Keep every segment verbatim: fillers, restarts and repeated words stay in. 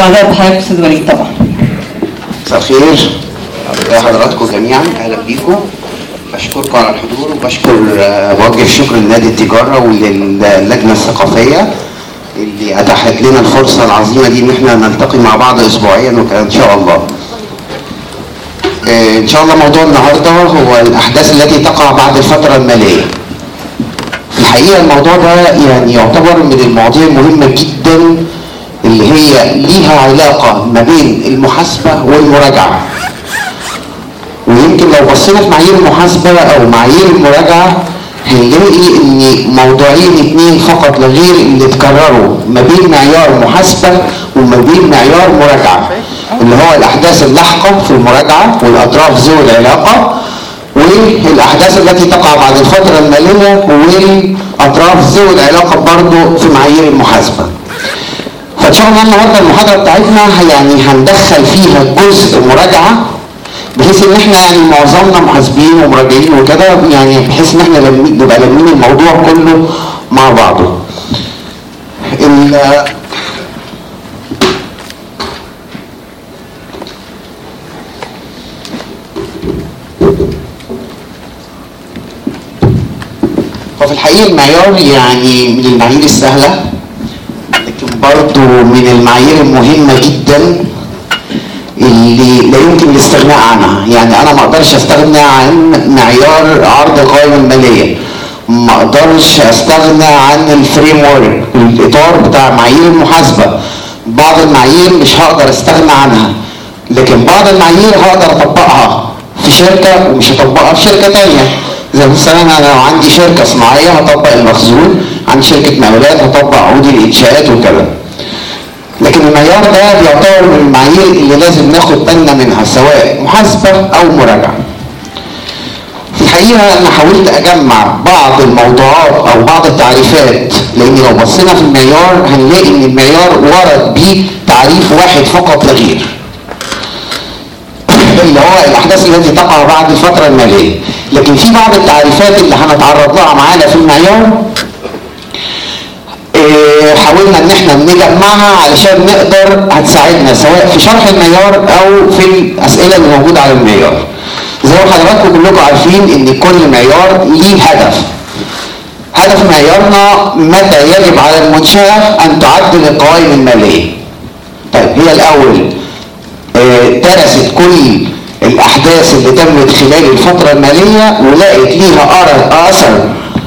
سعداء بحضرتك استاذ وليد طبعا. مساء الخير حضراتكم جميعا، اهلا بيكم. بشكركم على الحضور وبشكر بوجه الشكر لنادي التجاره وللجنه الثقافيه اللي اتاحت لنا الفرصه العظيمه دي ان احنا نلتقي مع بعض اسبوعيا وكده ان شاء الله. ان شاء الله موضوع النهارده هو الاحداث التي تقع بعد الفتره الماليه. في الحقيقه الموضوع ده يعني يعتبر من المواضيع المهمه جدا اللي هي ليها علاقه ما بين المحاسبه والمراجعه. ويمكن لو بصينا في معايير المحاسبه او معايير المراجعه هنلاقي ان موضوعين اتنين فقط لا غير اللي اتكرروا ما بين معيار محاسبه وما بين معيار مراجعه، اللي هو الاحداث اللاحقه في المراجعه والاطراف ذوي العلاقه، والاحداث التي تقع بعد الفتره الماليه والاطراف ذوي العلاقه برضه في معايير المحاسبه. فان شاء الله النهارده المحاضره بتاعتنا يعني هندخل فيها جزء مراجعه بحيث ان احنا يعني معظمنا محاسبين ومراجعين وكده، يعني بحيث ان احنا نبقى لامين الموضوع كله مع بعضه. وفي الحقيقه المعيار يعني من المعايير السهله لكن برضه من المعايير المهمه جدا اللي لا يمكن الاستغناء عنها. يعني انا ما اقدرش استغنى عن معيار عرض القوائم الماليه، ما اقدرش استغنى عن الفريم ورك الاطار بتاع معايير المحاسبه. بعض المعايير مش هقدر استغنى عنها، لكن بعض المعايير هقدر اطبقها في شركه ومش هطبقها في شركه ثانيه. زي مثلا انا لو عندي شركه صناعيه هطبق المخزون، عندي شركه مقاولات هطبق عقود الانشاءات وكذا. لكن المعيار ده بيعتبر من المعايير اللي لازم ناخد بالنا منها سواء محاسبه او مراجعه. في الحقيقه انا حاولت اجمع بعض الموضوعات او بعض التعريفات، لان لو بصينا في المعيار هنلاقي ان المعيار ورد بيه تعريف واحد فقط لا غير، اللي هو الاحداث التي تقع بعد الفتره الماليه. لكن في بعض التعريفات اللي هنتعرض لها معانا في المعيار حاولنا ان احنا نجمعها علشان نقدر هتساعدنا سواء في شرح المعيار او في الاسئله اللي موجوده على المعيار. زي ما حضراتكم كلكم عارفين ان كل معيار ليه هدف. هدف معيارنا متى يجب على المنشاه ان تعدل القوائم الماليه. طيب هي الاول درست كل الاحداث اللي تمت خلال الفتره الماليه ولقت ليها اثر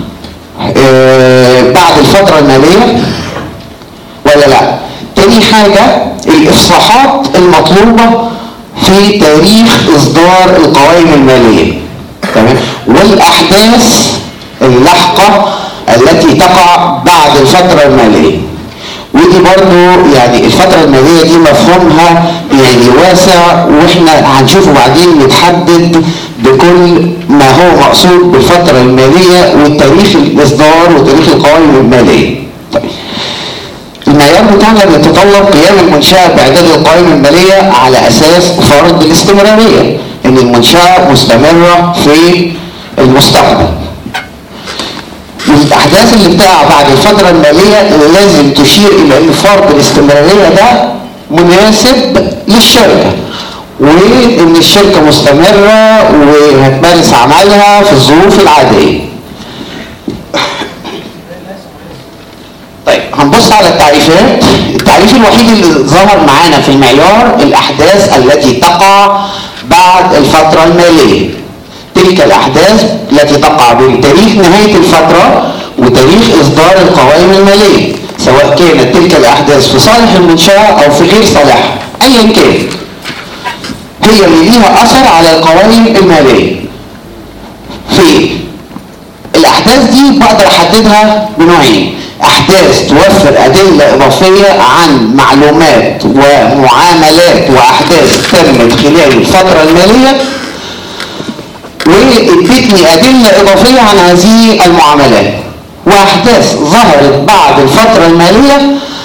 بعد الفترة المالية ولا لا. تاني حاجة الإفصاحات المطلوبة في تاريخ إصدار القوائم المالية، تمام، والأحداث اللاحقة التي تقع بعد الفترة المالية. ودي برضو يعني الفترة المالية دي مفهومها يعني واسع، واحنا هنشوفه بعدين متحدد بكل ما هو مقصود بالفترة المالية والتاريخ الإصدار وتاريخ القوائم المالية. طيب المعيار بتاعنا بيتطلب قيام المنشأة بإعداد القوائم المالية على أساس فرض الاستمرارية، إن المنشأة مستمرة في المستقبل. والأحداث اللي بتقع بعد الفترة المالية اللي لازم تشير إلى أن فرض الاستمرارية ده مناسب للشركة، وإن الشركة مستمرة وهتمارس عملها في الظروف العادية. طيب هنبص على التعريفات. التعريف الوحيد اللي ظهر معانا في المعيار الأحداث التي تقع بعد الفترة المالية. تلك الأحداث التي تقع بين تاريخ نهاية الفترة وتاريخ إصدار القوائم المالية، سواء كانت تلك الأحداث في صالح المنشأة أو في غير صالحها، أيا كان هي اللي ليها أثر على القوائم المالية. في الأحداث دي بقدر أحددها بنوعين: أحداث توفر أدلة إضافية عن معلومات ومعاملات وأحداث تمت خلال الفترة المالية، وادتني أدلة إضافية عن هذه المعاملات، وأحداث ظهرت بعد الفترة المالية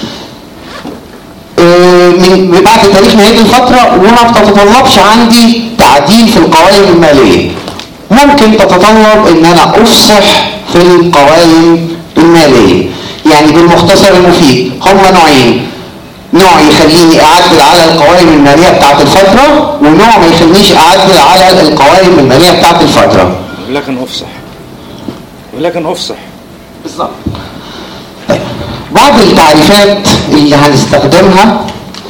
من بعد تاريخ نهاية الفترة وما بتتطلبش عندي تعديل في القوائم المالية. ممكن تتطلب ان انا افصح في القوائم المالية. يعني بالمختصر المفيد هم نوعين: نوع يخليني اعدل على القوائم الماليه بتاعت الفتره، ونوع ما يخلينيش اعدل على القوائم الماليه بتاعت الفتره. ولكن افصح ولكن افصح بالظبط. طيب بعض التعريفات اللي هنستخدمها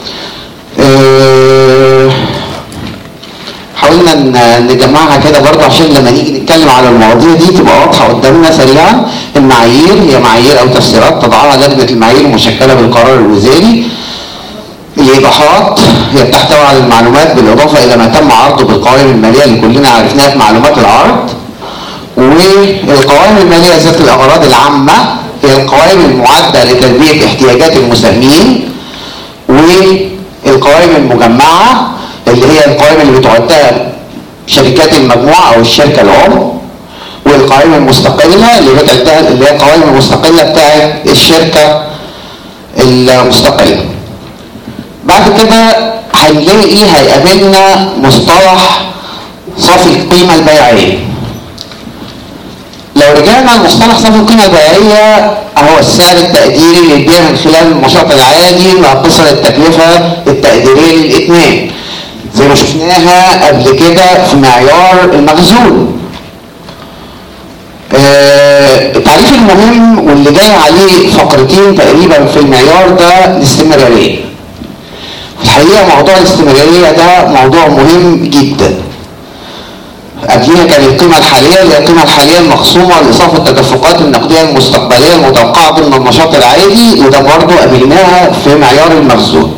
أه حاولنا نجمعها كده برضه عشان لما نيجي نتكلم على المواضيع دي تبقى واضحه قدامنا سريعا. المعايير هي معايير او تفسيرات تضعها لجنه المعايير المشكله بالقرار الوزاري. الايضاحات هي بتحتوي على المعلومات بالاضافه الى ما تم عرضه بالقوائم الماليه اللي كلنا عرفناها في معلومات العرض. والقوائم الماليه ذات الاغراض العامه هي القوائم المعده لتلبيه احتياجات المساهمين. والقوائم المجمعه اللي هي القوائم اللي بتعدها شركات المجموعه او الشركه الام. والقوائم المستقله اللي بتعدها اللي هي القوائم المستقله بتاعت الشركه المستقله. بعد كده هنلاقي هيقابلنا مصطلح صافي القيمه البيعيه. لو رجعنا لمصطلح صافي القيمه البيعيه هو السعر التقديري للبيع من خلال النشاط العادي ناقصا التكلفه التقديريه للاتمام، زي ما شفناها قبل كده في معيار المخزون. آه التعريف المهم واللي جاي عليه فقرتين تقريبا في المعيار ده الاستمراريه. في الحقيقه موضوع الاستمراريه ده موضوع مهم جدا. قبلها كان القيمه الحاليه اللي هي القيمه الحاليه المخصومه لاصافه التدفقات النقديه المستقبليه المتوقعه ضمن النشاط العادي، وده برضه قابلناها في معيار المخزون.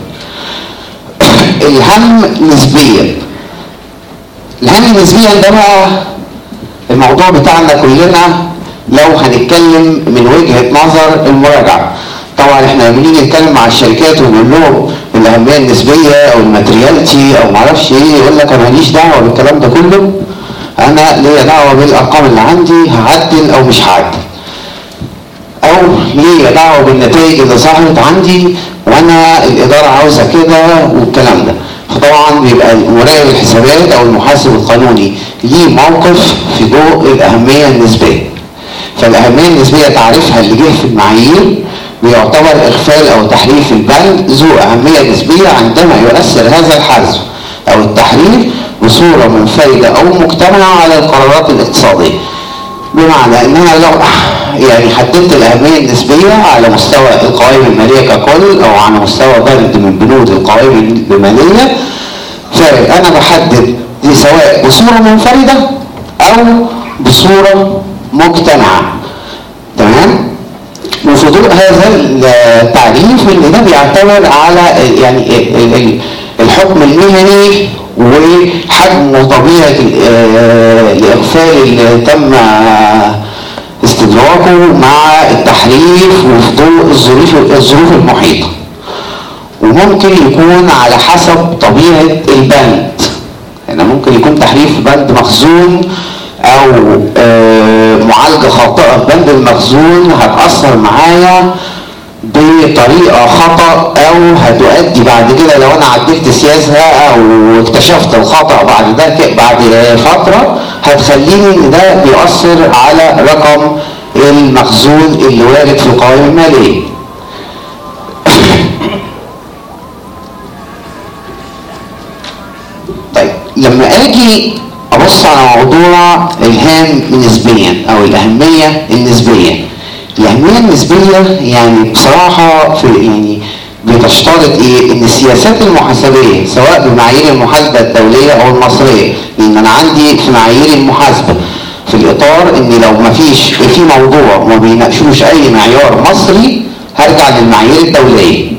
الهم نسبيا. الهم نسبيا ده بقى الموضوع بتاعنا كلنا لو هنتكلم من وجهة نظر المراجعة. طبعا احنا لما بنيجي نتكلم مع الشركات ونقول لهم الاهمية النسبية او الماترياليتي او معرفش ايه، يقول لك انا ماليش دعوة بالكلام ده كله، انا ليا دعوة بالارقام اللي عندي، هعدل او مش هعدل، او ليا دعوة بالنتائج اللي ظهرت عندي وانا الاداره عاوزه كده والكلام ده. فطبعا بيبقى مراقب الحسابات او المحاسب القانوني ليه موقف في ضوء الاهميه النسبيه. فالاهميه النسبيه تعريفها اللي جه في المعايير بيعتبر اغفال او تحريف البند ذو اهميه نسبيه عندما يؤثر هذا الحذف او التحريف بصوره منفرده او مجتمعه على القرارات الاقتصاديه. بمعنى ان انا لو يعني حددت الاهميه النسبيه على مستوى القوائم الماليه ككل او على مستوى بند من بنود القوائم الماليه، فانا بحدد دي سواء بصوره منفرده او بصوره مجتمعه. تمام؟ وفي ضوء هذا التعريف اللي ده بيعتمد على يعني الحكم المهني وحجم وطبيعه الاغفال اللي تم استدراكه مع التحريف وفي ضوء الظروف الظروف المحيطه. وممكن يكون على حسب طبيعه البند. يعني ممكن يكون تحريف بند مخزون او معالجه خاطئه في بند المخزون هتاثر معايا بطريقه خطا او هتؤدي بعد كده لو انا عدلت سياسها او اكتشفت الخطا بعد ده بعد فتره هتخليني ان ده بيؤثر على رقم المخزون اللي وارد في القوائم الماليه. طيب لما اجي ابص على موضوع الهام نسبيا او الاهميه النسبيه. الاهميه النسبيه يعني بصراحه في يعني بتشترط ايه؟ ان السياسات المحاسبيه سواء بمعايير المحاسبه الدوليه او المصريه، لان انا عندي في معايير المحاسبه في الاطار ان لو ما فيش في موضوع ما بيناقشوش اي معيار مصري هرجع للمعايير الدوليه.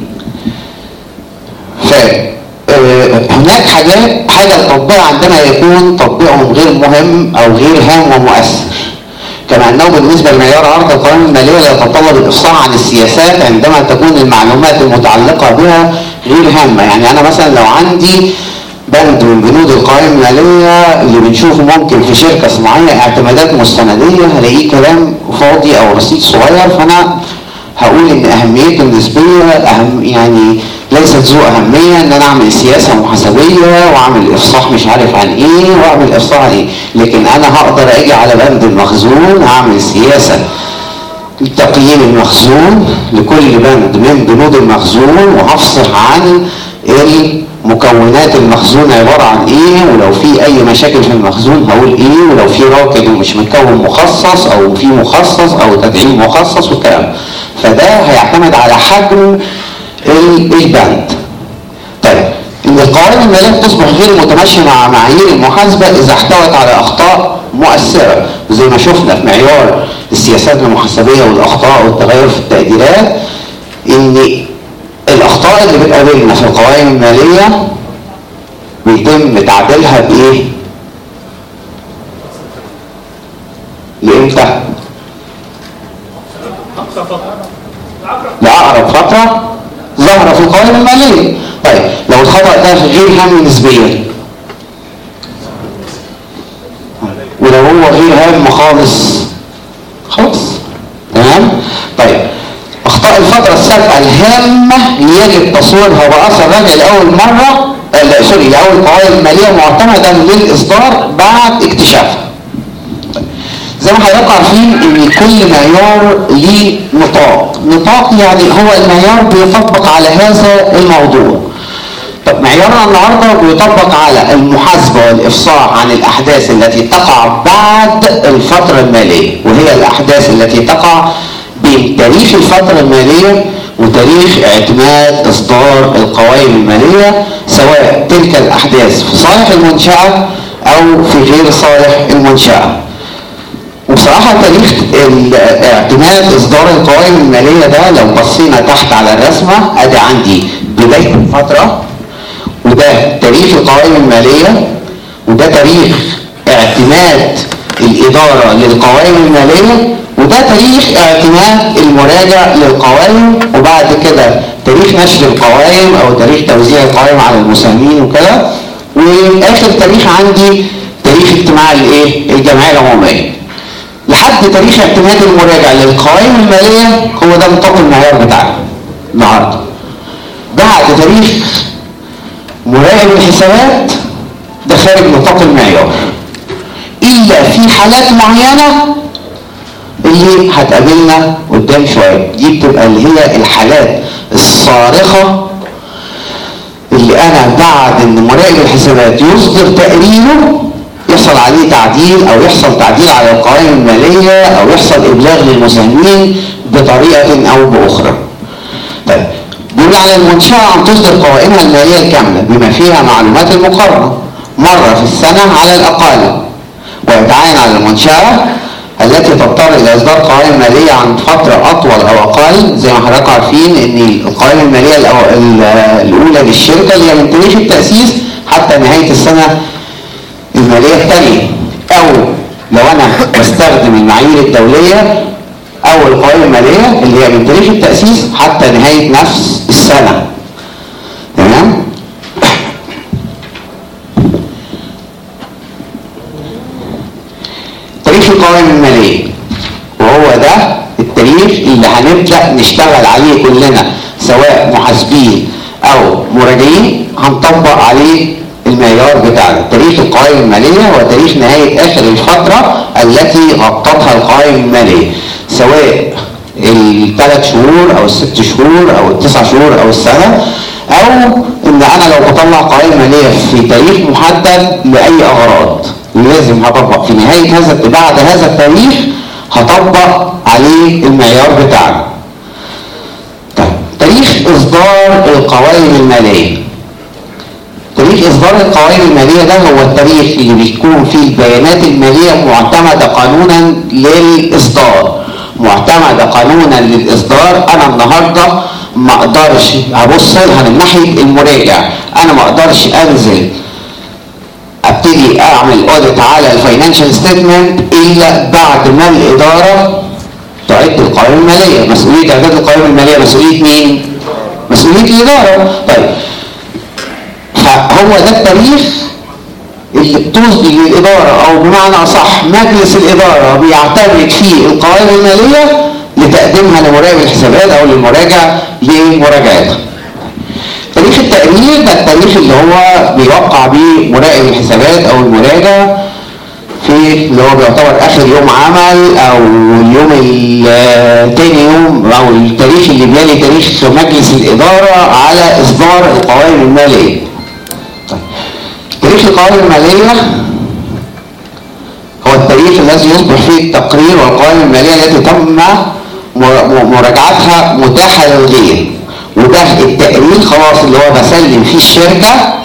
ف هناك حاجات حاجه التطبيق عندنا يكون تطبيقهم غير مهم او غير هام ومؤثر. كما انه بالنسبه لمعيار عرض القوائم الماليه لا يتطلب الافصاح عن السياسات عندما تكون المعلومات المتعلقه بها غير هامه. يعني انا مثلا لو عندي بند من بنود القوائم الماليه اللي بنشوفه ممكن في شركه صناعيه اعتمادات مستنديه هلاقيه كلام فاضي او رصيد صغير، فانا هقول ان اهميته النسبيه اهم يعني ليست ذو اهميه ان انا اعمل سياسه محاسبيه واعمل افصاح مش عارف عن ايه واعمل افصاح عن ايه، لكن انا هقدر اجي على بند المخزون هعمل سياسه تقييم المخزون لكل بند من بنود المخزون، وهفصل عن المكونات المخزون عبارة عن ايه، ولو في اي مشاكل في المخزون هقول ايه، ولو في راكد ومش مكون مخصص او في مخصص او تدعيم مخصص والكلام. فده هيعتمد على حجم البند. طيب ان القوائم الماليه تصبح غير متماشيه مع معايير المحاسبه اذا احتوت على اخطاء مؤثره، وزي ما شفنا في معيار السياسات المحاسبيه والاخطاء والتغير في التقديرات، ان الاخطاء اللي بتقابلنا في القوائم الماليه بيتم تعديلها بايه؟ لامتى؟ لاقرب فتره ظهر في القوائم الماليه. طيب لو الخطأ ده غير هام نسبيا، ولو هو غير هام خالص خلاص تمام. طيب اخطاء الفتره السابقه الهامه يجب تصويرها باثر رجعي لاول مره لا سوري لاول قوائم ماليه معتمده للاصدار بعد اكتشافها. زي ما حضرتك عارفين ان كل معيار ليه نطاق، نطاق يعني هو المعيار بيطبق على هذا الموضوع. طب معيارنا النهارده بيطبق على المحاسبه والافصاح عن الاحداث التي تقع بعد الفتره الماليه، وهي الاحداث التي تقع بين تاريخ الفتره الماليه وتاريخ اعتماد اصدار القوائم الماليه، سواء تلك الاحداث في صالح المنشاه او في غير صالح المنشاه. وبصراحه تاريخ اعتماد اصدار القوائم الماليه ده لو بصينا تحت على الرسمه، ادي عندي بدايه الفتره، وده تاريخ القوائم الماليه، وده تاريخ اعتماد الاداره للقوائم الماليه، وده تاريخ اعتماد المراجع للقوائم، وبعد كده تاريخ نشر القوائم او تاريخ توزيع القوائم على المساهمين وكده، واخر تاريخ عندي تاريخ اجتماع الايه؟ الجمعيه العموميه. لحد تاريخ اعتماد المراجع للقوائم الماليه هو ده نطاق المعيار بتاعنا النهارده. بعد تاريخ مراقب الحسابات ده خارج نطاق المعيار، الا في حالات معينه اللي هتقابلنا قدام شويه، دي بتبقى اللي هي الحالات الصارخه اللي انا بعد ان مراقب الحسابات يصدر تقريره يحصل عليه تعديل او يحصل تعديل على القوائم الماليه او يحصل ابلاغ للمساهمين بطريقه او باخرى. طيب بيقول على المنشاه ان تصدر قوائمها الماليه الكامله بما فيها معلومات المقارنه مره في السنه على الاقل، ويتعين على المنشاه التي تضطر الى اصدار قوائم ماليه عن فتره اطول او اقل، زي ما حضراتكم عارفين ان القوائم الماليه الاولى للشركه اللي هي من تاريخ التاسيس حتى نهايه السنه الماليه الثانيه، او لو انا بستخدم المعايير الدوليه او القوائم الماليه اللي هي من تاريخ التاسيس حتى نهايه نفس السنه. تمام؟ تاريخ القوائم الماليه وهو ده التاريخ اللي هنبدا نشتغل عليه كلنا سواء محاسبين او مراجعين، هنطبق عليه المعيار بتاعنا. تاريخ القوائم الماليه هو تاريخ نهايه اخر الفتره التي غطتها القوائم الماليه، سواء الثلاث شهور او الست شهور او التسع شهور او السنه، او ان انا لو بطلع قوائم ماليه في تاريخ محدد لاي اغراض لازم هطبق في نهايه هذا بعد هذا التاريخ هطبق عليه المعيار بتاعنا. طيب تاريخ اصدار القوائم الماليه. تاريخ اصدار القوائم الماليه ده هو التاريخ اللي بتكون فيه البيانات الماليه معتمده قانونا للاصدار. معتمده قانونا للاصدار، انا النهارده ما اقدرش ابص لها من ناحيه المراجع، انا ما اقدرش انزل ابتدي اعمل اوديت على الفاينانشال ستيتمنت الا بعد ما الاداره تعد القوائم الماليه. مسؤوليه اعداد القوائم الماليه مسؤوليه مين؟ مسؤوليه الاداره. طيب فهو ده التاريخ اللي بتصدر للاداره، او بمعنى اصح مجلس الاداره بيعتمد فيه القوائم الماليه لتقديمها لمراقب الحسابات او للمراجع لمراجعتها. تاريخ التقرير ده التاريخ اللي هو بيوقع بيه مراقب الحسابات او المراجع في ايه اللي هو بيعتبر اخر يوم عمل او اليوم التاني يوم او التاريخ اللي بيلي تاريخ مجلس الاداره على اصدار القوائم الماليه. طيب تاريخ القوائم الماليه هو التاريخ الذي يصبح فيه التقرير والقوائم الماليه التي تم مراجعتها متاحه للغير، وده التقرير خلاص اللي هو بسلم فيه الشركه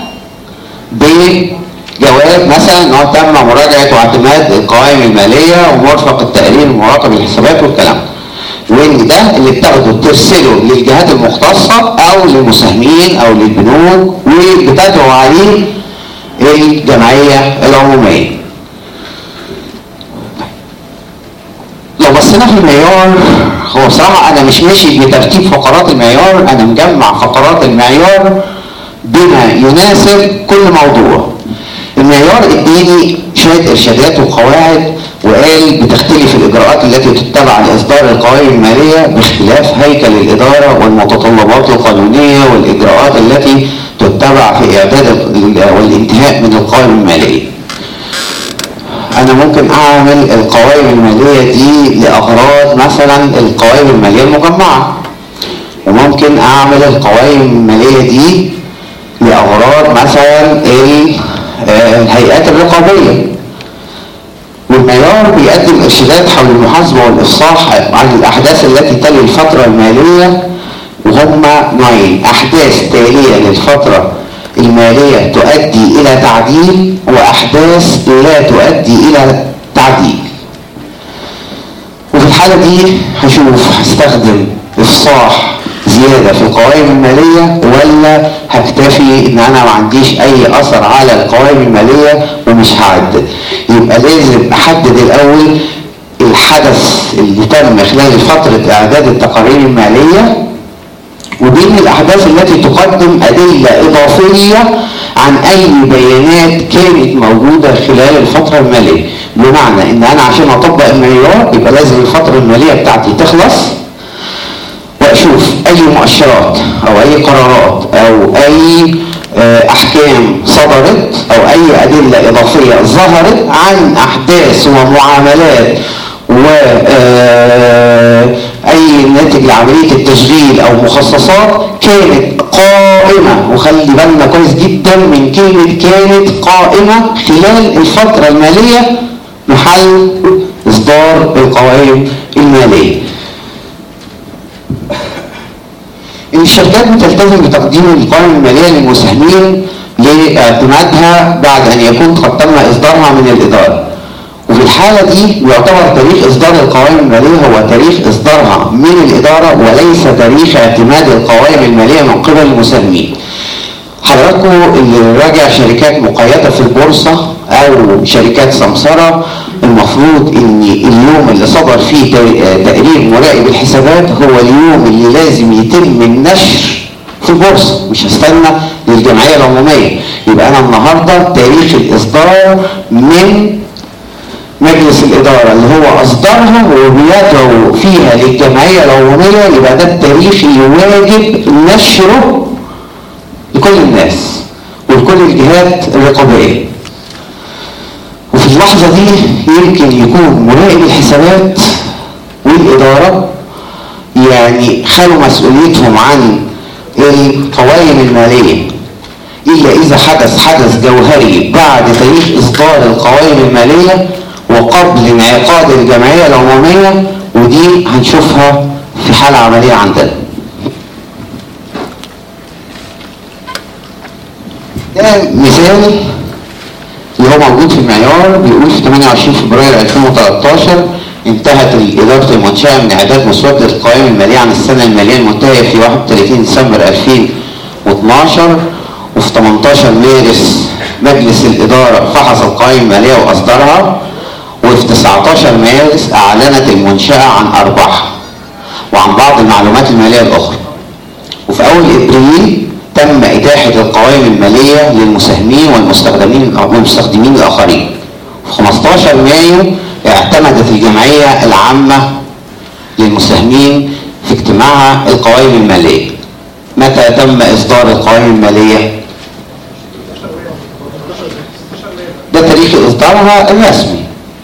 بجواب مثلا ان هو تم مراجعه واعتماد القوائم الماليه ومرفق التقرير ومراقب الحسابات والكلام ده، وان ده اللي بتاخده ترسله للجهات المختصه او للمساهمين او للبنوك وبتدعو عليه الجمعيه العموميه. لو بصينا في المعيار، هو بصراحه انا مش ماشي بترتيب فقرات المعيار، انا مجمع فقرات المعيار بما يناسب كل موضوع. المعيار اديني شويه ارشادات وقواعد وقال بتختلف الاجراءات التي تتبع لاصدار القوائم الماليه باختلاف هيكل الاداره والمتطلبات القانونيه والاجراءات التي تتبع في اعداد والانتهاء من القوائم الماليه. انا ممكن اعمل القوائم الماليه دي لاغراض مثلا القوائم الماليه المجمعه، وممكن اعمل القوائم الماليه دي لاغراض مثلا الهيئات الرقابيه. والمعيار بيقدم ارشادات حول المحاسبه والافصاح عن الاحداث التي تلي الفتره الماليه، وهم نوعين: احداث تاليه للفتره الماليه تؤدي الى تعديل، واحداث لا تؤدي الى تعديل. وفي الحاله دي هشوف هستخدم افصاح زياده في القوائم الماليه ولا هكتفي ان انا ما عنديش اي اثر على القوائم الماليه ومش هعدل. يبقى لازم احدد الاول الحدث اللي تم خلال فتره اعداد التقارير الماليه، وبين الاحداث التي تقدم ادله اضافيه عن اي بيانات كانت موجوده خلال الفتره الماليه. بمعنى ان انا عشان اطبق المعيار يبقى لازم الفتره الماليه بتاعتي تخلص، واشوف اي مؤشرات او اي قرارات او اي احكام صدرت او اي ادله اضافيه ظهرت عن احداث ومعاملات واي ناتج لعمليه التشغيل او مخصصات كانت قائمه. وخلي بالنا كويس جدا من كلمه كانت قائمه خلال الفتره الماليه محل اصدار القوائم الماليه. الشركات بتلتزم بتقديم القوائم الماليه للمساهمين لاعتمادها بعد ان يكون قد تم اصدارها من الاداره. وفي الحاله دي يعتبر تاريخ اصدار القوائم الماليه هو تاريخ اصدارها من الاداره وليس تاريخ اعتماد القوائم الماليه من قبل المساهمين. حضراتكم اللي راجع شركات مقيده في البورصه او شركات سمسره، المفروض ان اليوم اللي صدر فيه تقرير مراقب الحسابات هو اليوم اللي لازم يتم النشر في البورصه، مش هستنى للجمعيه العموميه. يبقى انا النهارده تاريخ الاصدار من مجلس الاداره اللي هو اصدرها وبيدعو فيها للجمعيه العموميه، يبقى ده التاريخ اللي واجب نشره لكل الناس ولكل الجهات الرقابيه. وفي اللحظه دي يمكن يكون مراقب الحسابات والاداره يعني خلوا مسؤوليتهم عن القوائم الماليه الا اذا حدث حدث جوهري بعد تاريخ اصدار القوائم الماليه وقبل انعقاد الجمعيه العموميه، ودي هنشوفها في حاله عمليه عندنا. ده مثال اللي هو موجود في المعيار، بيقول في ثمانية وعشرين فبراير ألفين وثلاثة عشر انتهت إدارة المنشأة من إعداد مسودة القوائم المالية عن السنة المالية المنتهية في واحد وثلاثين ديسمبر ألفين واثناشر، وفي ثمانية عشر مارس مجلس الإدارة فحص القوائم المالية وأصدرها، وفي تسعة عشر مارس أعلنت المنشأة عن أرباحها وعن بعض المعلومات المالية الأخرى. وفي أول إبريل تم إتاحة القوائم المالية للمساهمين والمستخدمين والمستخدمين الآخرين. في خمسة عشر مايو اعتمدت الجمعية العامة للمساهمين في اجتماعها القوائم المالية. متى تم إصدار القوائم المالية؟ ده تاريخ إصدارها الرسمي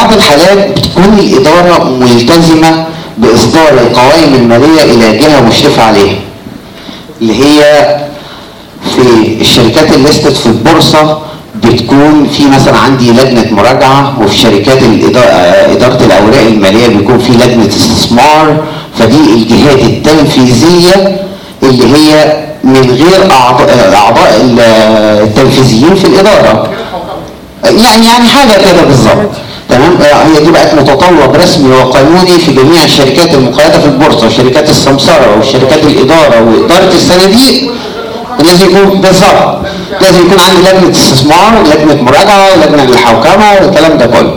بعض الحالات بتكون الإدارة ملتزمة بإصدار القوائم المالية إلى جهة مشرفة عليها، اللي هي في الشركات اللي لستت في البورصة بتكون في مثلا عندي لجنة مراجعة، وفي شركات إدارة الأوراق المالية بيكون في لجنة استثمار. فدي الجهات التنفيذية اللي هي من غير أعضاء التنفيذيين في الإدارة، يعني يعني حاجة كده بالظبط. تمام. هي دي بقت متطلب رسمي وقانوني في جميع الشركات المقيدة في البورصة وشركات السمسرة وشركات الإدارة وإدارة الصناديق. لازم يكون بالظبط، لازم يكون عندي لجنة استثمار ولجنة مراجعة ولجنة للحوكمة والكلام ده كله.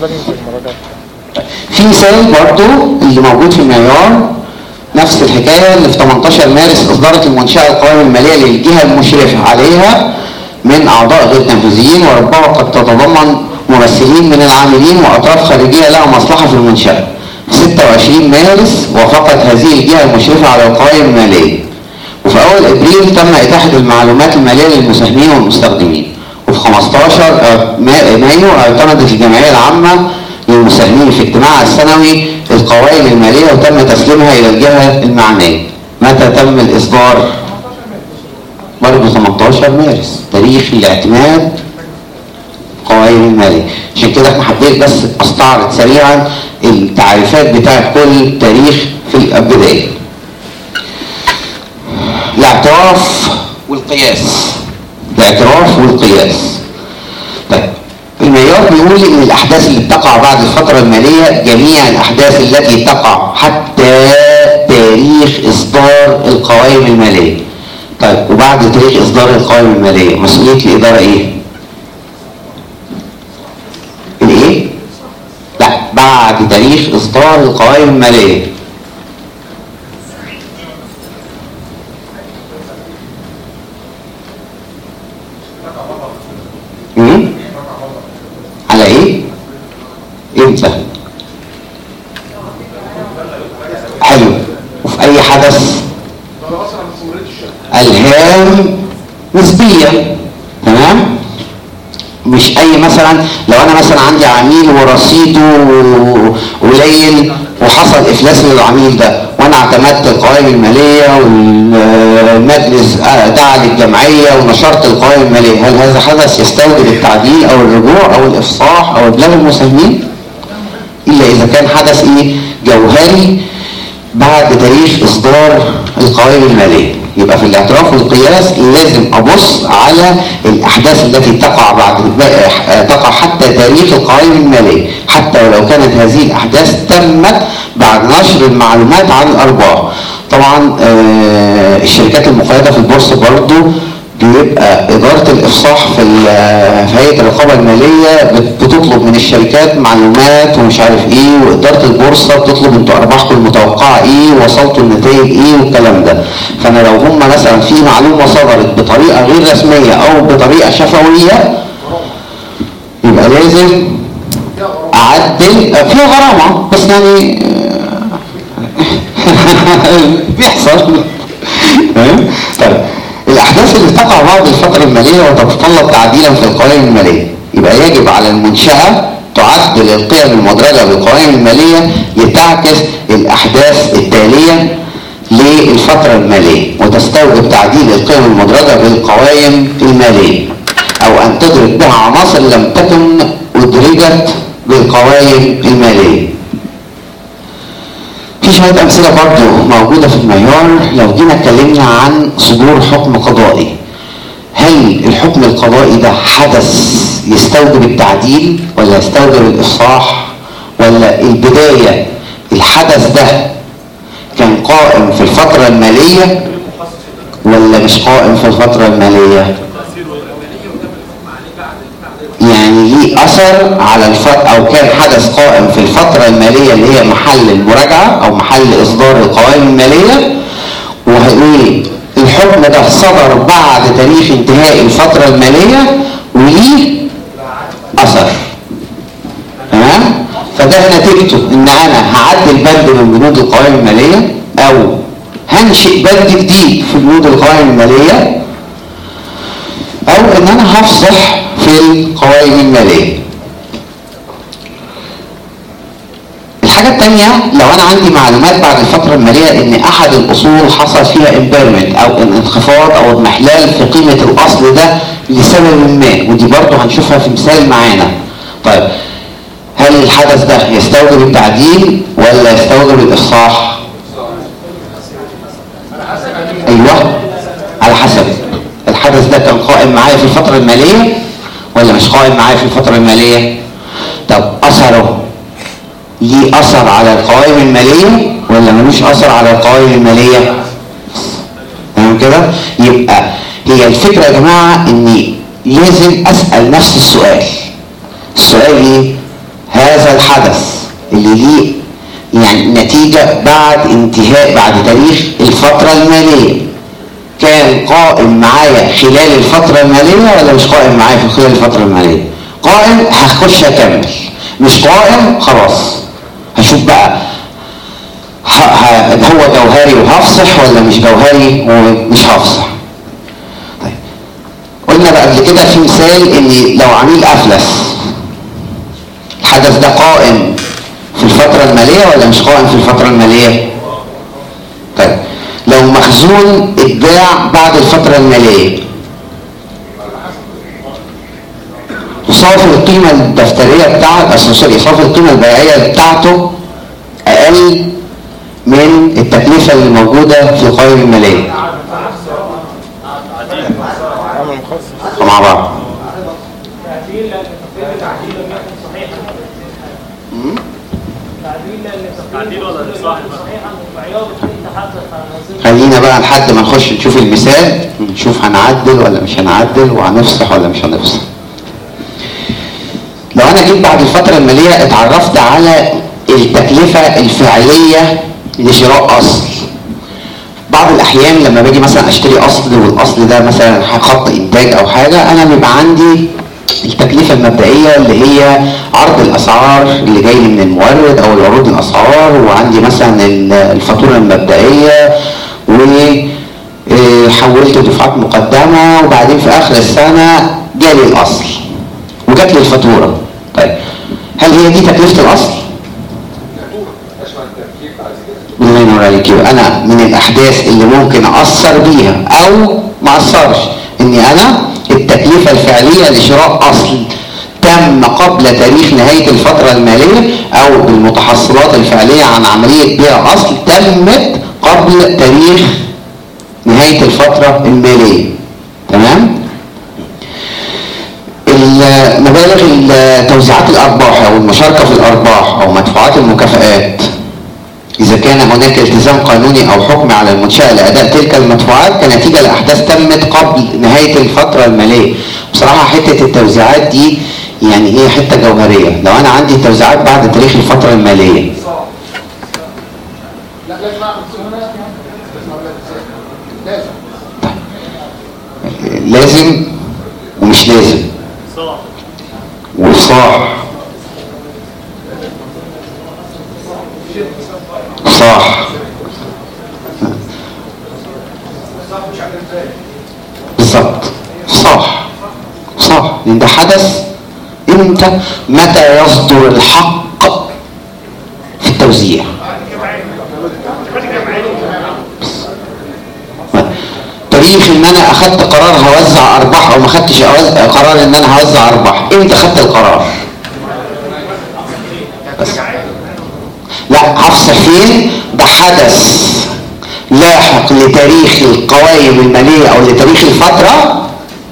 في مثال برضو اللي موجود في المعيار نفس الحكاية، اللي في تمنتاشر مارس أصدرت المنشأة القوائم المالية للجهة المشرفة عليها من أعضاء غير تنفيذيين، وربما قد تتضمن ممثلين من العاملين وأطراف خارجية لها مصلحة في المنشأة. في ستة وعشرين مارس وافقت هذه الجهة المشرفة على القوائم المالية، وفي أول إبريل تم إتاحة المعلومات المالية للمساهمين والمستخدمين، وفي خمستاشر مايو اعتمدت الجمعية العامة للمساهمين في اجتماعها السنوي القوائم المالية وتم تسليمها إلى الجهة المعنية. متى تم الإصدار؟ برضه تمنتاشر مارس تاريخ الاعتماد القوائم المالية. عشان كده احنا حبيت بس استعرض سريعا التعريفات بتاعت كل تاريخ في البداية. الاعتراف والقياس. الاعتراف والقياس. طيب المعيار بيقول ان الاحداث اللي بتقع بعد الفترة المالية جميع الاحداث التي تقع حتى تاريخ اصدار القوائم المالية. طيب وبعد تاريخ اصدار القوائم المالية مسؤولية الادارة ايه؟ الايه؟ لا، بعد تاريخ اصدار القوائم المالية امم على ايه؟ امتى؟ حلو. وفي اي حدث الهام نسبية. تمام. مش اي مثلا لو انا مثلا عندي عميل ورصيده قليل وحصل افلاس للعميل ده وانا اعتمدت القوائم الماليه والمجلس دعا للجمعيه ونشرت القوائم الماليه، هل هذا حدث يستوجب التعديل او الرجوع او الافصاح او ابلاغ المساهمين؟ الا اذا كان حدث ايه؟ جوهري بعد تاريخ اصدار القوائم الماليه. يبقى في الاعتراف والقياس لازم ابص على الاحداث التي تقع بعد تقع حتى تاريخ القوائم الماليه، حتى ولو كانت هذه الاحداث تمت بعد نشر المعلومات عن الارباح. طبعا الشركات المقيده في البورصه برضو بيبقى اداره الافصاح في في هيئه الرقابه الماليه بتطلب من الشركات معلومات ومش عارف ايه، واداره البورصه بتطلب انتوا ارباحكم المتوقعه ايه، وصلتوا النتائج ايه والكلام ده. فانا لو هم مثلا في معلومه صدرت بطريقه غير رسميه او بطريقه شفويه يبقى لازم اعدل. فيها غرامه بس يعني بيحصل. طيب الاحداث اللي تقع بعد الفتره الماليه وتتطلب تعديلا في القوائم الماليه، يبقى يجب على المنشاه تعدل القيم المدرجه بالقوائم الماليه لتعكس الاحداث التاليه للفتره الماليه وتستوجب تعديل القيم المدرجه بالقوائم الماليه، او ان تدرك بها عناصر لم تكن ادرجت بالقوائم الماليه. في شوية أمثلة برضو موجودة في المعيار. لو جينا اتكلمنا عن صدور حكم قضائي، هل الحكم القضائي ده حدث يستوجب التعديل ولا يستوجب الإفصاح، ولا البداية الحدث ده كان قائم في الفترة المالية ولا مش قائم في الفترة المالية؟ يعني ليه اثر على الفترة، او كان حدث قائم في الفترة المالية اللي هي محل المراجعة او محل اصدار القوائم المالية، وهيقول الحكم ده صدر بعد تاريخ انتهاء الفترة المالية وليه اثر. تمام. فده نتيجته ان انا هعدل بند من بنود القوائم المالية او هنشئ بند جديد في بنود القوائم المالية، او ان انا هفصح في القوائم المالية. الحاجة التانية، لو انا عندي معلومات بعد الفترة المالية ان احد الاصول حصل فيها امبيرمنت او انخفاض او اضمحلال في قيمة الاصل ده لسبب ما، ودي برضو هنشوفها في مثال معانا. طيب هل الحدث ده يستوجب التعديل ولا يستوجب الافصاح؟ ايوه، على حسب الحدث ده كان قائم معايا في الفترة المالية ولا مش قائم معايا في الفترة المالية. طب اثره ليه اثر على القوائم المالية ولا ملوش اثر على القوائم المالية؟ تمام كده؟ يبقى هي الفكرة يا جماعة اني لازم اسأل نفس السؤال. السؤال ايه؟ هذا الحدث اللي ليه يعني نتيجة بعد انتهاء بعد تاريخ الفترة المالية كان قائم معايا خلال الفترة المالية ولا مش قائم معايا في خلال الفترة المالية؟ قائم هخش اكمل، مش قائم خلاص هشوف بقى هو جوهري وهفصح ولا مش جوهري ومش هفصح. طيب قلنا بقى قبل كده في مثال ان لو عميل افلس الحدث ده قائم في الفترة المالية ولا مش قائم في الفترة المالية؟ طيب لو مخزون اتباع بعد الفترة المالية صافي القيمة الدفترية بتاعت سوري صافي القيمة البيعية بتاعته اقل من التكلفة اللي موجودة في القوائم المالية مع بعض. خلينا بقى لحد ما نخش نشوف المثال نشوف هنعدل ولا مش هنعدل وهنفصح ولا مش هنفصح. لو انا جيت بعد الفترة المالية اتعرفت على التكلفة الفعلية لشراء اصل. بعض الاحيان لما باجي مثلا اشتري اصل والاصل ده مثلا خط انتاج او حاجة انا بيبقى عندي التكلفة المبدئية اللي هي عرض الاسعار اللي جاي من المورد او العروض الاسعار، وعندي مثلا الفاتورة المبدئية وحولت دفعات مقدمة وبعدين في اخر السنة جالي الاصل وجات لي الفاتورة. طيب هل هي دي تكلفة الاصل؟ الله ينور عليك. يبقى انا من الاحداث اللي ممكن اثر بيها او ما اثرش اني انا التكلفة الفعلية لشراء اصل تم قبل تاريخ نهاية الفترة المالية او المتحصلات الفعلية عن عملية بيع اصل تمت قبل تاريخ نهاية الفترة المالية. تمام؟ مبالغ توزيعات الارباح او المشاركة في الارباح او مدفوعات المكافآت إذا كان هناك التزام قانوني أو حكم على المنشأة لأداء تلك المدفوعات كنتيجة لأحداث تمت قبل نهاية الفترة المالية. بصراحة حتة التوزيعات دي يعني إيه حتة جوهرية. لو أنا عندي توزيعات بعد تاريخ الفترة المالية لازم ومش لازم وصاح صح بالظبط صح صح لان ده حدث امتى متى يصدر الحق في التوزيع. تاريخ ان انا اخدت قرار هوزع ارباح او ما اخدتش قرار ان انا هوزع ارباح، امتى اخدت القرار؟ بس لا هفصل فين؟ ده حدث لاحق لتاريخ القوائم المالية او لتاريخ الفترة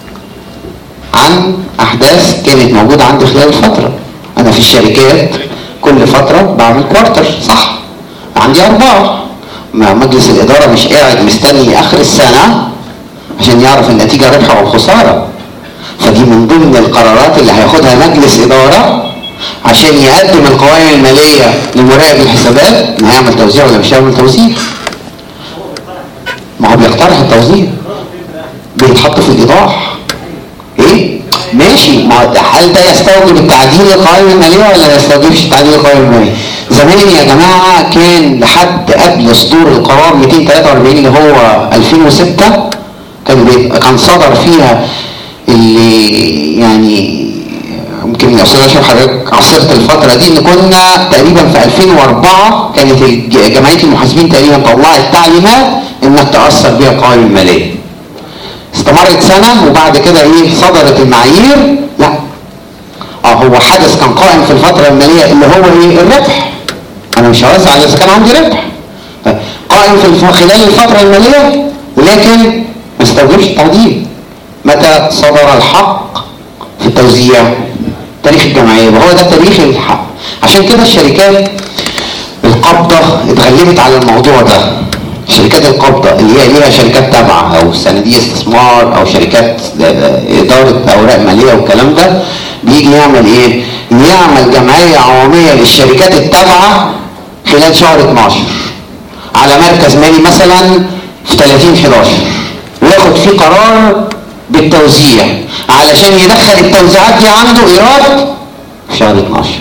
عن احداث كانت موجودة عندي خلال الفترة. انا في الشركات كل فترة بعمل كوارتر صح، عندي ارباح، مع مجلس الادارة مش قاعد مستني اخر السنة عشان يعرف النتيجة ربح او خسارة. فدي من ضمن القرارات اللي هياخدها مجلس ادارة عشان يقدم القوائم المالية لمراقب الحسابات ان هيعمل توزيع ولا مش هيعمل توزيع. ما هو بيقترح التوزيع بيتحط في الايضاح ايه ماشي. ما هل ده يستوجب التعديل للقوائم المالية ولا ما يستوجبش تعديل القوائم المالية؟ زمان يا جماعة كان لحد قبل صدور القرار مئتين وثلاثة وأربعين اللي هو ألفين وستة كان كان صدر فيها اللي يعني يمكن يا استاذ اشرف حضرتك عاصرت الفتره دي، ان كنا تقريبا في ألفين وأربعة كانت جمعيه المحاسبين تقريبا طلعت تعليمات انك تاثر بيها القوائم الماليه. استمرت سنه وبعد كده ايه صدرت المعايير. لا اه هو حدث كان قائم في الفتره الماليه اللي هو ايه الربح. انا مش هوزع اذا كان عندي ربح. قائم في خلال الفتره الماليه لكن ما استوجبش التعديل. متى صدر الحق في التوزيع؟ تاريخ الجمعيه، وهو ده تاريخ الحق. عشان كده الشركات القابضه اتغلبت على الموضوع ده. شركات القابضه اللي هي ليها شركات تابعه او صناديق استثمار او شركات اداره اوراق ماليه والكلام ده، بيجي يعمل ايه؟ يعمل جمعيه عموميه للشركات التابعه خلال شهر اتناشر على مركز مالي مثلا في ثلاثين حداشر، وياخد فيه قرار بالتوزيع علشان يدخل التوزيعات دي عنده ايراد في شهر اتناشر.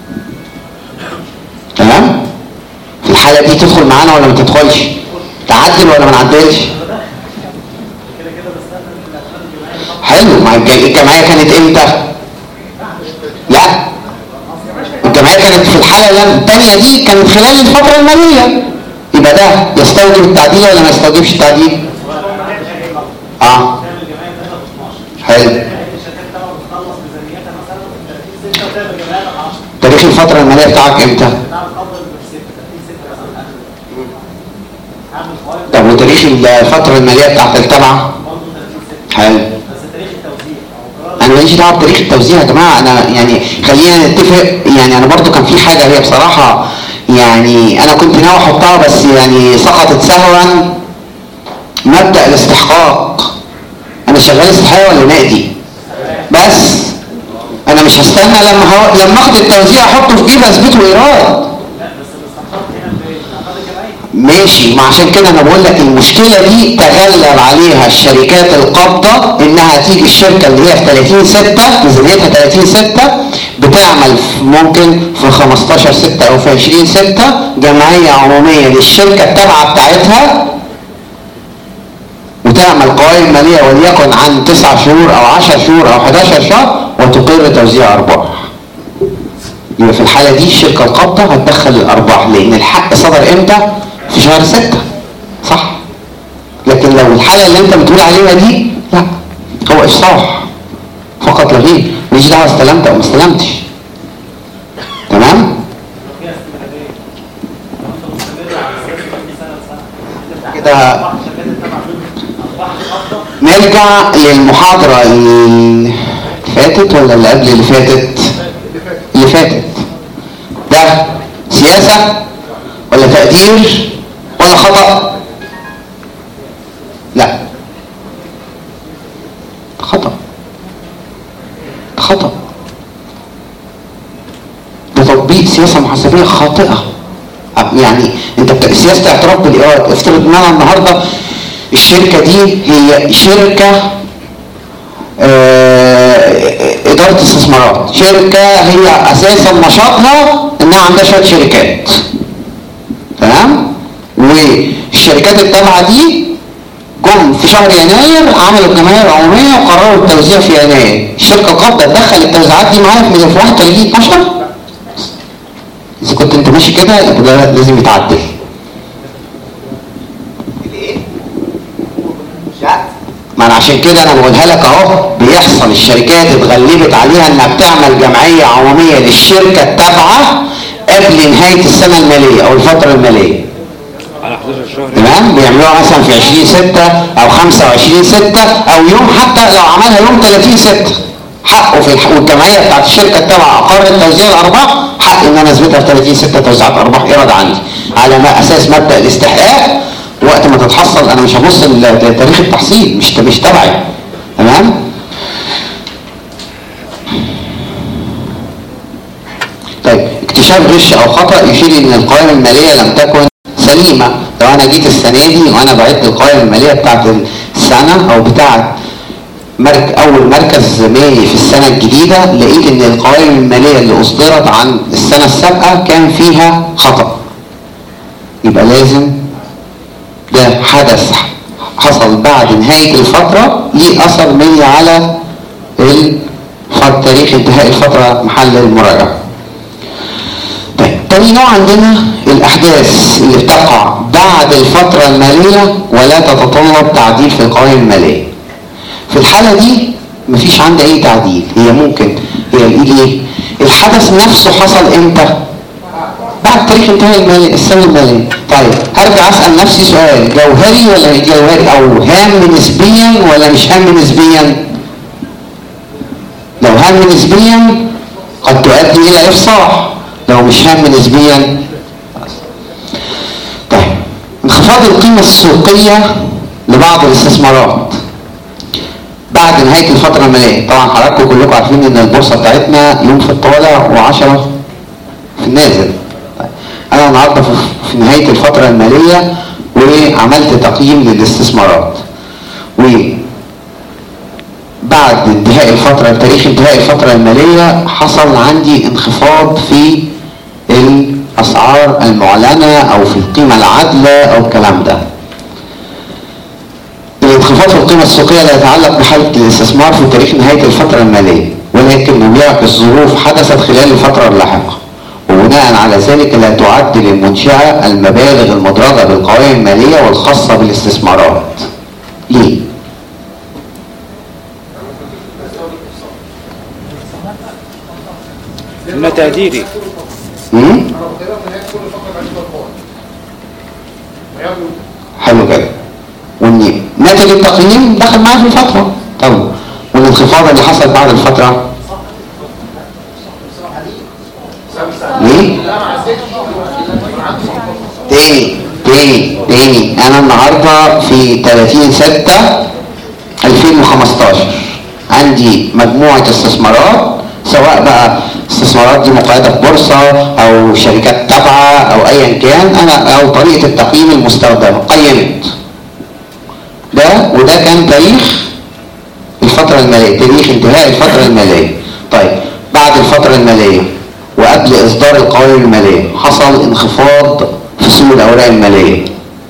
تمام؟ في الحاله دي تدخل معانا ولا ما تدخلش؟ تعدل ولا ما نعدلش؟ حلو. ما الجمعيه كانت امتى؟ لا الجمعيه كانت في الحاله الثانيه دي كانت خلال الفتره الماليه. يبقى ده يستوجب التعديل ولا ما يستوجبش التعديل؟ اه حلو. تاريخ الفترة المالية بتاعك امتى؟ طب وتاريخ الفترة المالية بتاعت التبعة؟ حلو. انا ماليش دعوه بتاريخ التوزيع يا جماعه. انا يعني خلينا نتفق. يعني انا برضو كان في حاجه هي بصراحه يعني انا كنت ناوي احطها بس يعني سقطت سهوا. مبدأ الاستحقاق. انا شغال استحقاق ولا نقدي؟ بس انا مش هستنى لما هو... لما اخد التوزيع احطه في جيب اثبته ايراد. ماشي. ما عشان كده انا بقول لك المشكله دي تغلب عليها الشركات القابضه، انها تيجي الشركه اللي هي في ثلاثين ستة ميزانيتها ثلاثين ستة بتعمل ممكن في خمستاشر ستة او في عشرين ستة جمعيه عموميه للشركه التابعه بتاعتها، وتعمل قوائم ماليه وليكن عن تسعة شهور او عشر شهور او حداشر شهر وتقر توزيع ارباح. يبقى في الحاله دي الشركه القابضه هتدخل الارباح لان الحق صدر امتى؟ في شهر ستة، صح؟ لكن لو الحاله اللي انت بتقول عليها دي لا، هو افصاح فقط لا غير، ماليش دعوه استلمت او ما استلمتش. تمام؟ كده نرجع للمحاضره اللي فاتت ولا اللي قبل اللي فاتت؟ اللي فاتت. ده سياسه ولا تقدير ولا خطأ؟ لا، خطأ. خطأ. ده تطبيق سياسة محاسبية خاطئة. يعني انت سياسة اعتراف بالإيراد. افترض ان انا النهاردة الشركة دي هي شركة اه إدارة استثمارات، شركة هي أساسا نشاطها انها عندها شوية شركات. تمام؟ والشركات التابعه دي جم في شهر يناير عملوا الجمعيه العموميه وقرروا التوزيع في يناير. الشركه القابضه تدخل التوزيعات دي معايا في واحد وثلاثين اتناشر. اذا كنت انت ماشي كده يبقى ده لازم يتعدل. الايه؟ ما انا عشان كده انا بقولها لك اهو. بيحصل الشركات اتغلبت عليها انها بتعمل جمعيه عموميه للشركه التابعه قبل نهايه السنه الماليه او الفتره الماليه. على حداشر شهر. تمام؟ بيعملوها مثلا في عشرين ستة او خمسة وعشرين ستة او يوم، حتى لو عملها يوم ثلاثين ستة حقه في الح... والجمعيه بتاعت الشركه التابعه اقرت توزيع الارباح، حق ان انا اثبتها في ثلاثين ستة توزيعات ارباح ايراد عندي على ما اساس مبدا الاستحقاق. وقت ما تتحصل انا مش هبص لتاريخ التحصيل، مش مش تبعي. تمام؟ طيب اكتشاف غش او خطأ يشير ان القوائم الماليه لم تكن سليمه. لو انا جيت السنه دي وانا بعد القوائم الماليه بتاعت السنه او بتاعت مرك اول مركز مالي في السنه الجديده، لقيت ان القوائم الماليه اللي اصدرت عن السنه السابقه كان فيها خطأ. يبقى لازم ده حدث حصل بعد نهايه الفتره ليه اثر مالي على الفتره لغايه تاريخ انتهاء الفتره محل المراجعه. طيب تاني نوع عندنا الاحداث اللي بتقع بعد الفتره الماليه ولا تتطلب تعديل في القوائم الماليه. في الحاله دي مفيش عندي اي تعديل، هي ممكن هي الايد ايه؟ الحدث نفسه حصل امتى؟ بعد تاريخ انتهاء المالي السنه الماليه. طيب هرجع اسال نفسي سؤال، جوهري ولا مش جوهري؟ او هام نسبيا ولا مش هام نسبيا؟ لو هام نسبيا قد تؤدي الى افصاح، لو مش هام نسبيا. طيب انخفاض القيمه السوقيه لبعض الاستثمارات بعد نهايه الفتره الماليه. طبعا حضراتكم كلكم عارفين ان البورصه بتاعتنا يوم في الطالع وعشرة في النازل. انا النهارده في نهايه الفتره الماليه وعملت تقييم للاستثمارات، وبعد انتهاء الفتره تاريخ انتهاء الفتره الماليه حصل عندي انخفاض في الاسعار المعلنه او في القيمه العادله او الكلام ده. الانخفاض في القيمه السوقيه لا يتعلق بحاله الاستثمار في تاريخ نهايه الفتره الماليه، ولكنه يعكس ظروف حدثت خلال الفتره اللاحقه، وبناء على ذلك لا تعد للمنشأة المبالغ المدرجة بالقوائم المالية والخاصة بالاستثمارات. ليه؟ إنه تقديري. امم حلو كده. وان ناتج التقييم دخل معاه في الفترة. طب والانخفاض اللي حصل بعد الفترة ليه؟ تاني تاني تاني انا النهارده في ثلاثين ستة ألفين وخمستاشر عندي مجموعه استثمارات، سواء بقى استثمارات دي مقيده ببورصه او شركات تابعه او ايا كان، انا او طريقه التقييم المستخدمه قيمت ده، وده كان تاريخ الفتره الماليه، تاريخ انتهاء الفتره الماليه. طيب بعد الفتره الماليه وقبل اصدار القوائم الماليه حصل انخفاض في سوق الاوراق الماليه.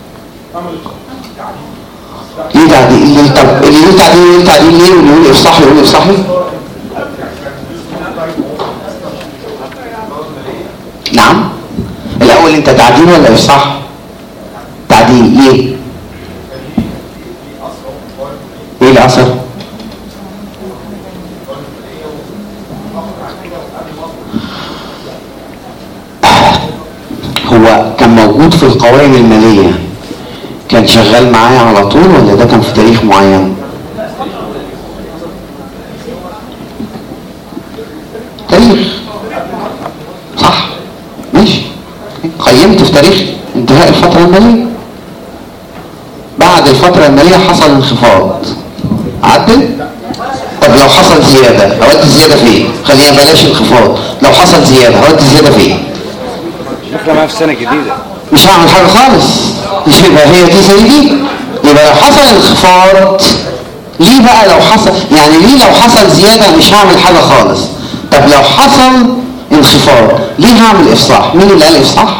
ليه تعديل؟ ليه طب اللي ليه تعديل ليه تعديل ليه واللي يقول افصحي يقول افصحي؟ نعم؟ الاول انت تعديل ولا افصاح؟ تعديل ليه؟ ايه اللي اثر؟ هو كان موجود في القوائم المالية كان شغال معايا على طول ولا ده كان في تاريخ معين؟ تاريخ صح ماشي. قيمت في تاريخ انتهاء الفترة المالية. بعد الفترة المالية حصل انخفاض عدل. طب لو حصل زيادة اودي زيادة فين؟ خلينا بلاش انخفاض. لو حصل زيادة اودي زيادة فين؟ بكره معاه في سنه جديده مش هعمل حاجه خالص. مش يبقى هي دي زي دي. يبقى لو حصل انخفاض ليه بقى؟ لو حصل يعني ليه لو حصل زياده مش هعمل حاجه خالص؟ طب لو حصل انخفاض ليه هعمل افصاح؟ مين اللي قال افصاح؟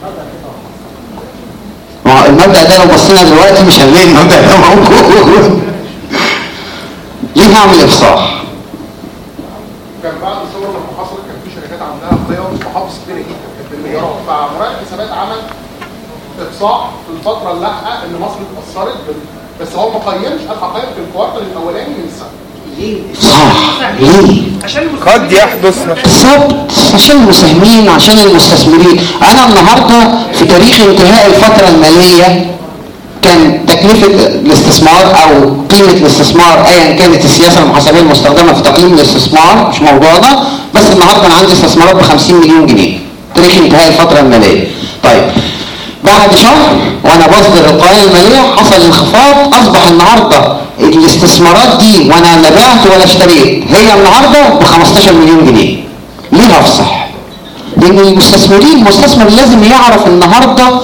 ما المبدا ده لو بصينا دلوقتي مش هنلاقي المبدا ده موجود. ليه هعمل افصاح؟ كان بعد الثوره لما حصلت كان في شركات عندها قيم محافظ كبيره جدا بالمليارات، فمراقب الحسابات عمل اقصاء في الفتره اللاحقه ان مصر اتاثرت، بس هو ما قيمش، قال هقيم في الكوارتر الاولاني من السنه. ليه؟ صح ليه؟ قد يحدث بالظبط عشان المساهمين عشان المستثمرين. انا النهارده في تاريخ انتهاء الفتره الماليه كان تكلفه الاستثمار او قيمه الاستثمار ايا كانت السياسه المحاسبيه المستخدمه في تقييم الاستثمار مش موضوعنا، بس النهارده انا عندي استثمارات ب خمسين مليون جنيه تاريخ انتهاء الفتره الماليه. طيب بعد شهر وانا بصدر القوائم الماليه حصل انخفاض، اصبح النهارده الاستثمارات دي وانا لا بعت ولا اشتريت هي النهارده ب خمستاشر مليون جنيه. ليه هفصح؟ لان المستثمرين المستثمر لازم يعرف النهارده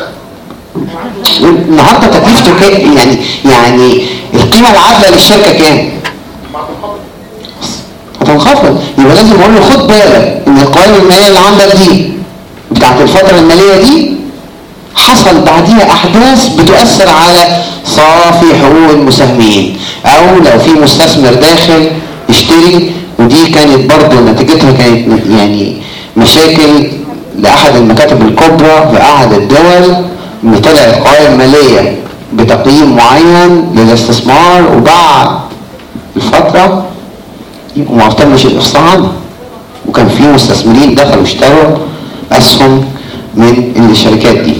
النهارده تكلفته كام، يعني يعني القيمه العادله للشركه كام؟ هتنخفض. يبقى لازم اقول له خد بالك ان القوائم الماليه اللي عندك دي بتاعت الفتره الماليه دي حصل بعديها احداث بتؤثر على صافي حقوق المساهمين، او لو في مستثمر داخل يشتري ودي كانت برضو نتيجتها كانت يعني مشاكل لأحد المكاتب الكبرى في أحد الدول، إن طلعت قوائم مالية بتقييم معين للاستثمار وبعد الفترة يبقوا ما تمش الإفصاح عنها، وكان في مستثمرين دخلوا اشتروا أسهم من الشركات دي.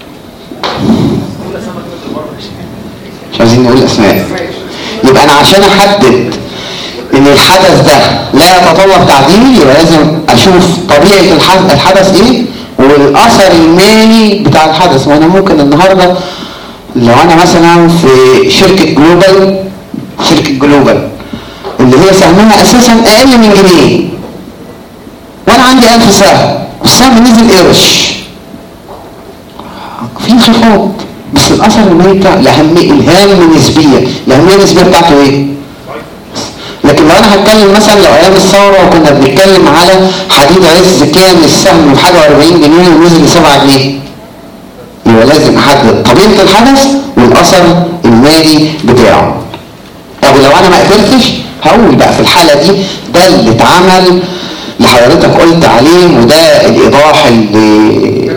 مش عايزين نقول أسماء. يبقى أنا عشان أحدد إن الحدث ده لا يتطلب تعديل يبقى لازم أشوف طبيعة الحدث إيه والأثر المالي بتاع الحدث. وأنا ممكن النهاردة لو أنا مثلا في شركة جلوبال، شركة جلوبال اللي هي سهمها أساسا أقل من جنيه، وأنا عندي ألف سهم والسهم نزل قرش، في انخفاض، بس الأثر المالي بتاع الأهمية الهام نسبية، الأهمية النسبية بتاعته إيه؟ لكن لو انا هتكلم مثلا لو ايام الثوره وكنا بنتكلم على حديد عز كان السهم بحاجه واربعين جنيه ونزل لسبعة جنيه، يبقى لازم احدد طبيعه الحدث والاثر المالي بتاعه. طب لو انا ما قدرتش هقول بقى في الحاله دي ده اللي اتعمل اللي حضرتك قلت عليه، وده الايضاح اللي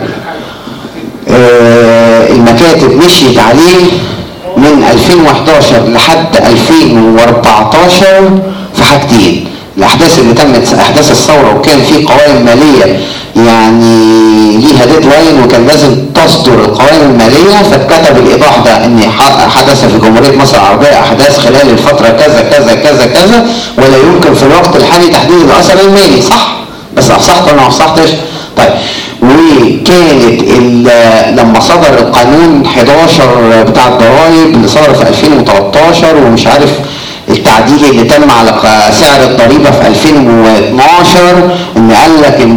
آه المكاتب مشيت عليه من ألفين وحداشر لحد ألفين وأربعتاشر في حاجتين: الاحداث اللي تمت احداث الثوره وكان في قوائم ماليه يعني ليها ديدلاين وكان لازم تصدر القوائم الماليه، فاتكتب الايضاح ده ان حدث في جمهوريه مصر العربيه احداث خلال الفتره كذا كذا كذا كذا ولا يمكن في الوقت الحالي تحديد الاثر المالي. صح؟ بس افصحت ولا ما افصحتش؟ طيب، وكانت لما صدر القانون حداشر بتاع الضرائب اللي صدر في ألفين وتلتاشر ومش عارف التعديل اللي تم على سعر الضريبه في ألفين واثناشر، ان قال لك ان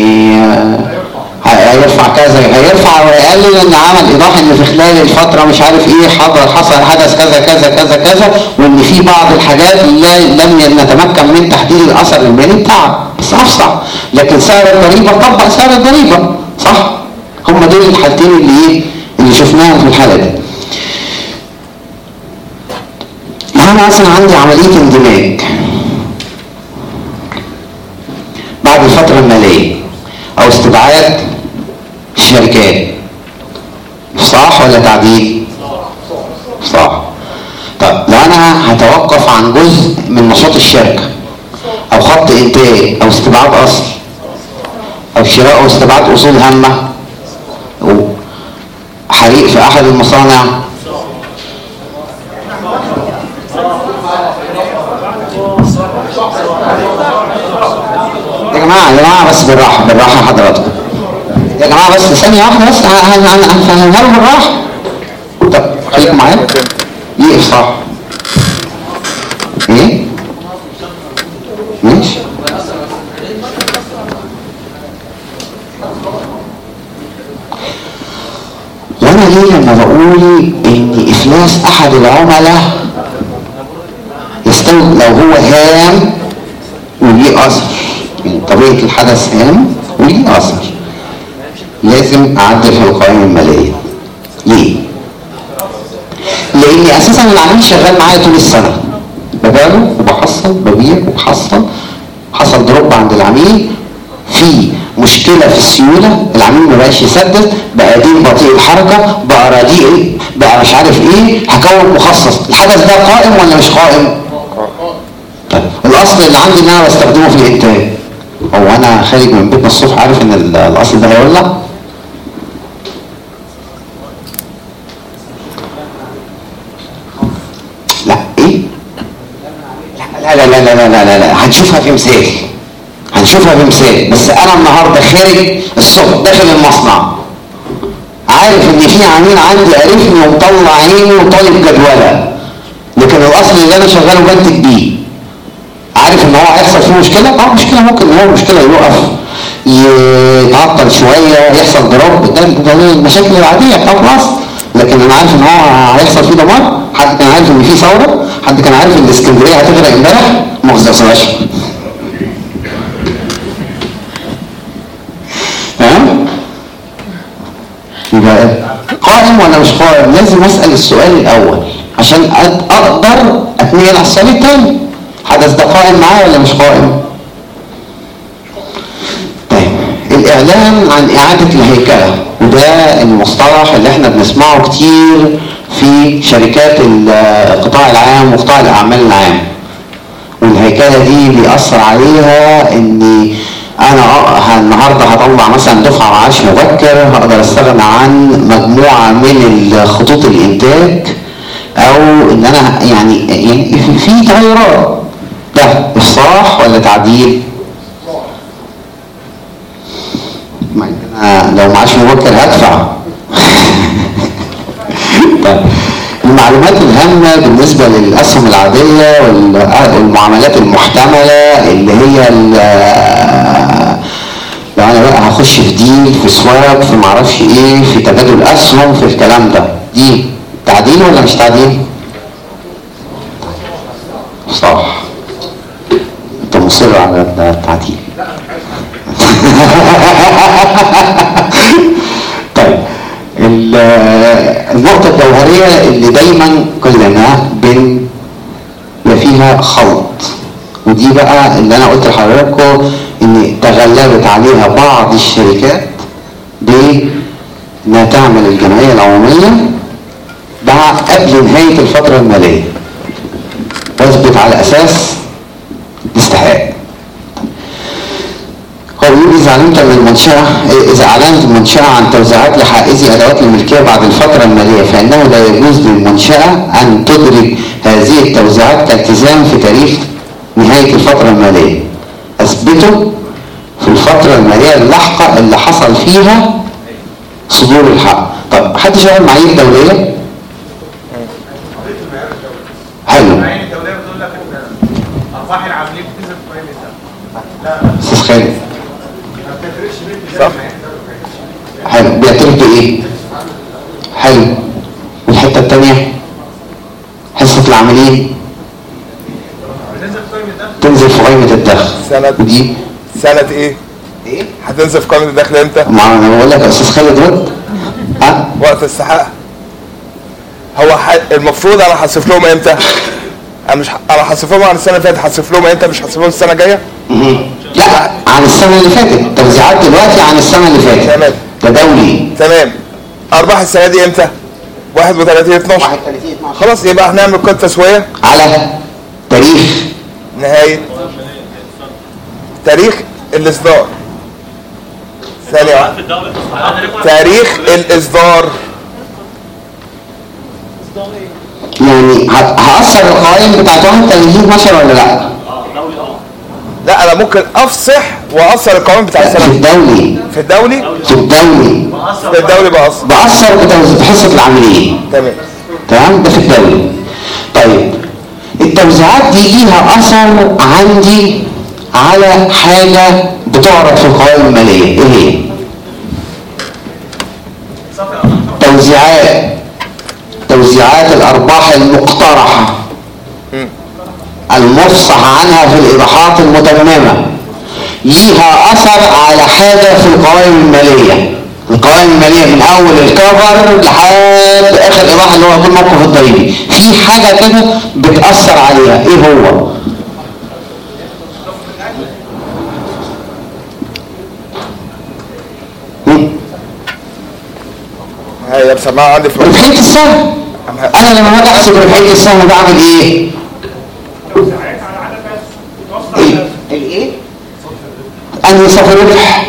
هيرفع كذا هيرفع ويقلل، ان عمل ايضاح ان في خلال الفتره مش عارف ايه حضر حصل حدث كذا كذا كذا كذا، وان في بعض الحاجات لم نتمكن من تحديد الاثر المالي بتاعها، بس افصح. لكن سعر الضريبه طبق سعر الضريبه، صح؟ هم دول الحالتين اللي ايه اللي شفناهم في الحاله دي. انا مثلا عندي عمليه اندماج بعد الفتره الماليه او استبعاد الشركات، صح ولا تعديل؟ صح. طب لو انا هتوقف عن جزء من نشاط الشركه او خط انتاج او استبعاد اصل او شراء او استبعاد اصول هامه او حريق في احد المصانع، يا جماعه يا جماعه بس بالراحه بالراحه حضراتكم يا جماعه، بس ثانيه واحده بس هنفهمها له بالراحه. طب خليكم معايا. ايه صح؟ ايه؟ ماشي. وانا ليه لما بقول ان افلاس احد العملاء يستوي لو هو هام وليه اثر، يعني طبيعه الحدث هام وليه اثر، لازم اعدل في القوائم الماليه. ليه؟ لاني اساسا العميل شغال معايا طول السنه، ببيعه وبحصل ببيع وبحصل، حصل دروب عند العميل، في مشكله في السيوله، العميل ما بقاش يسدد، بقى دين بطيء الحركه، بقى رديء، بقى مش عارف ايه، هكون مخصص. الحدث ده قائم ولا مش قائم؟ طيب الاصل اللي عندي ان انا بستخدمه في الانتاج، هو انا خارج من بيتنا الصبح عارف ان الاصل ده هيولع؟ لا ايه؟ لا لا لا لا لا لا لا لا هنشوفها في مثال هنشوفها في مثال بس انا النهارده خارج الصبح داخل المصنع عارف ان في عميل عندي قرفني ومطلع عيني وطالب جدوله، لكن الاصل اللي انا شغاله بنتج بيه عارف ان هو هيحصل فيه مشكله. اه مشكله، ممكن ان هو مشكله يوقف يتعطل شويه يحصل ضرب، ده المشاكل العاديه بتاعت مصر، لكن انا عارف ان هو هيحصل فيه دمار. حد كان عارف ان في ثوره؟ حد كان عارف ان الاسكندريه هتغرق امبارح؟ مؤاخذه يا استاذ اشرف. تمام؟ يبقى قائم ولا مش قائم؟ لازم اسال السؤال الاول عشان اقدر اتنقل على السؤال الثاني. حدث ده قائم معاه ولا مش قائم؟ طيب الإعلان عن إعادة الهيكلة، وده المصطلح اللي احنا بنسمعه كتير في شركات القطاع العام وقطاع الأعمال العام. والهيكلة دي بيأثر عليها إني أنا النهاردة هطلع مثلا دفعة معاش مبكر، هقدر أستغنى عن مجموعة من خطوط الإنتاج، أو إن أنا يعني يعني في تغيرات. ده إصلاح ولا تعديل؟ ما أنا لو معاش مبكر هدفع. طيب المعلومات الهامة بالنسبة للأسهم العادية والمعاملات المحتملة اللي هي لو أنا بقى هخش في ديل في سواب في معرفش إيه في تبادل أسهم في الكلام ده، دي تعديل ولا مش تعديل؟ صح، أنت مصر على التعديل. طيب النقطة الجوهرية اللي دايما كلنا بن فيها خلط، ودي بقى اللي انا قلت لحضراتكم ان تغلبت عليها بعض الشركات بانها تعمل الجمعية العمومية بعد قبل نهاية الفترة المالية، واثبت على اساس الاستحقاق. هو بيقول إذا علمت من المنشأة إذا أعلنت المنشأة عن توزيعات لحائزي أدوات الملكية بعد الفترة المالية، فإنه لا يجوز للمنشأة أن تدرك هذه التوزيعات كالتزام في تاريخ نهاية الفترة المالية. أثبته في الفترة المالية اللاحقة اللي حصل فيها صدور الحق. طب حد شايف المعايير الدولية؟ حلو. المعايير الدولية بتقول لك إن أرباح العاملين بتنزل في قيمة الدخل. أستاذ خالد. صح. حلو، بيعترف بايه؟ حلو. والحته الثانيه حصه العاملين تنزل في قائمه الدخل. سنه ودي سنه ايه؟ ايه؟ هتنزل في قائمه الدخل امتى؟ ما انا بقول لك يا استاذ خالد رد. ها؟ وقت استحقاقها. هو ح... المفروض انا هصرف لهم امتى؟ انا مش ح... انا هصرف لهم عن السنه اللي فاتت، هصرف لهم امتى؟ مش هصرف لهم السنه الجايه؟ لا، عن السنه اللي فاتت. توزيعات دلوقتي عن السنه اللي فاتت. تمام. ده دولي. تمام. ارباح السنه دي امتى؟ واحد وثلاثين اتناشر. واحد وثلاثين اتناشر. خلاص يبقى هنعمل قيد تسويه على تاريخ نهايه تاريخ الاصدار. ثانيه واحده. تاريخ الاصدار. يعني هأثر القوائم بتاعت واحد وثلاثين اتناشر ولا لا؟ لا انا ممكن افصح واثر القوائم بتاع السنه في الدولي. في الدولي في الدولي في الدولي بأثر بأثر بحصة العاملين. تمام تمام، ده في الدولي. طيب التوزيعات دي ليها أثر عندي على حاجة بتعرض في القوائم المالية. ايه هي؟ توزيعات توزيعات الأرباح المقترحة المفصح عنها في الإيضاحات المتممة، ليها أثر على حاجة في القوائم المالية. القوائم المالية من أول الكفر لحد آخر إيضاح اللي هو كل موقف الضريبي، في حاجة كده بتأثر عليها. إيه هو؟ هي بسمعها عندي في ربحية السهم. أنا لما باجي أحسب ربحية السهم بعمل إيه؟ الايه؟ انهي صافي ربح؟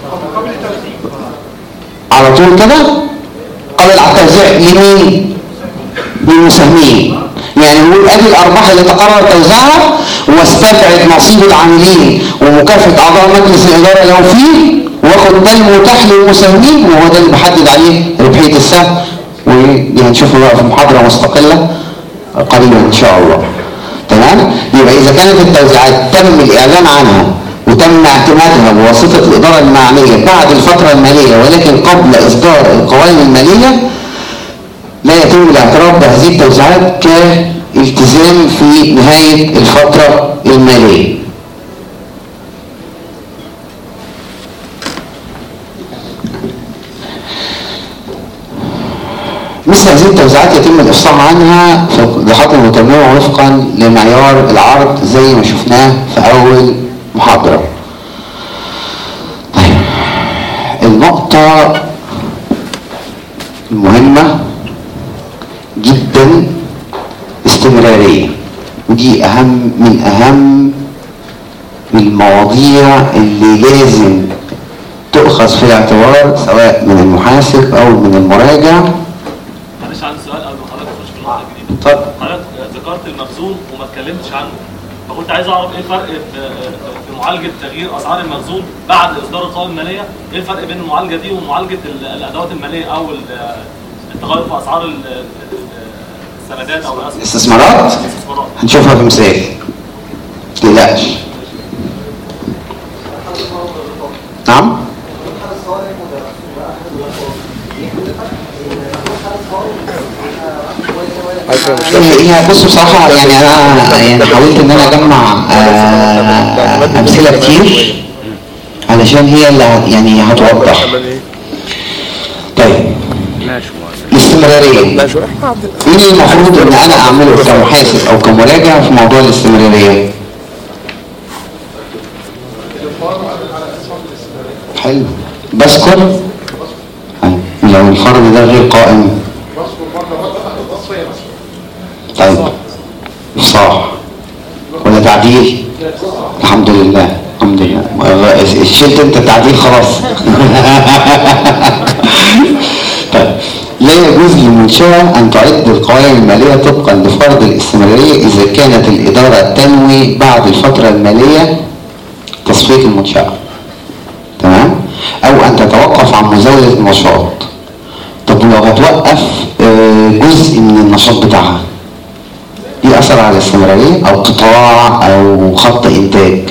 على طول كده قبل على التوزيع لمين؟ للمساهمين. يعني نقول ادي الارباح اللي تقرر توزيعها واستبعد نصيب العاملين ومكافاه اعضاء مجلس الاداره لو فيه، واخد ده المتاح للمساهمين، وهو ده اللي بحدد عليه ربحيه السهم. ودي هنشوفها بقى في محاضره مستقله قريبا ان شاء الله. تمام؟ يبقى إذا كانت التوزيعات تم الإعلان عنها وتم اعتمادها بواسطة الإدارة المعنية بعد الفترة المالية ولكن قبل إصدار القوائم المالية، لا يتم الاعتراف بهذه التوزيعات كالتزام في نهاية الفترة المالية. مثل هذه التوزيعات يتم الإفصاح عنها في الإصلاحات المتنوعة وفقا لمعيار العرض زي ما شفناه في أول محاضرة. طيب النقطة المهمة جدا استمرارية، ودي أهم من أهم المواضيع اللي لازم تؤخذ في الاعتبار سواء من المحاسب أو من المراجع. معلش عندي سؤال قبل ما حضرتك تخش في النقطة الجديدة. اتفضل. حضرتك ذكرت المخزون وما اتكلمتش عنه، فكنت عايز أعرف إيه الفرق في معالجة تغيير أسعار المخزون بعد إصدار القوائم المالية؟ إيه الفرق بين المعالجة دي ومعالجة الأدوات المالية أو التغير في أسعار السندات أو الاستثمارات؟ هنشوفها في مثال. متقلقش. نعم؟ هي بص بصراحة يعني أنا يعني حاولت إن أنا أجمع آه أمثلة كتير علشان هي اللي يعني هتوضح. طيب الاستمرارية ايه المفروض ان انا اعمله كمحاسب او كمراجع في موضوع الاستمرارية؟ حلو. بذكر لو الفرد ده غير قائم. طيب صح ولا تعديل؟ الحمد لله الحمد لله شلت انت التعديل خلاص. طيب لا يجوز للمنشأة أن تعد القوائم المالية طبقا لفرض الاستمرارية إذا كانت الإدارة تنوي بعد الفترة المالية تصفية المنشأة، تمام؟ أو أن تتوقف عن مزاولة النشاط. طب لو هتوقف جزء من النشاط بتاعها دي أثر على الاستمرارية أو قطاع أو خط إنتاج؟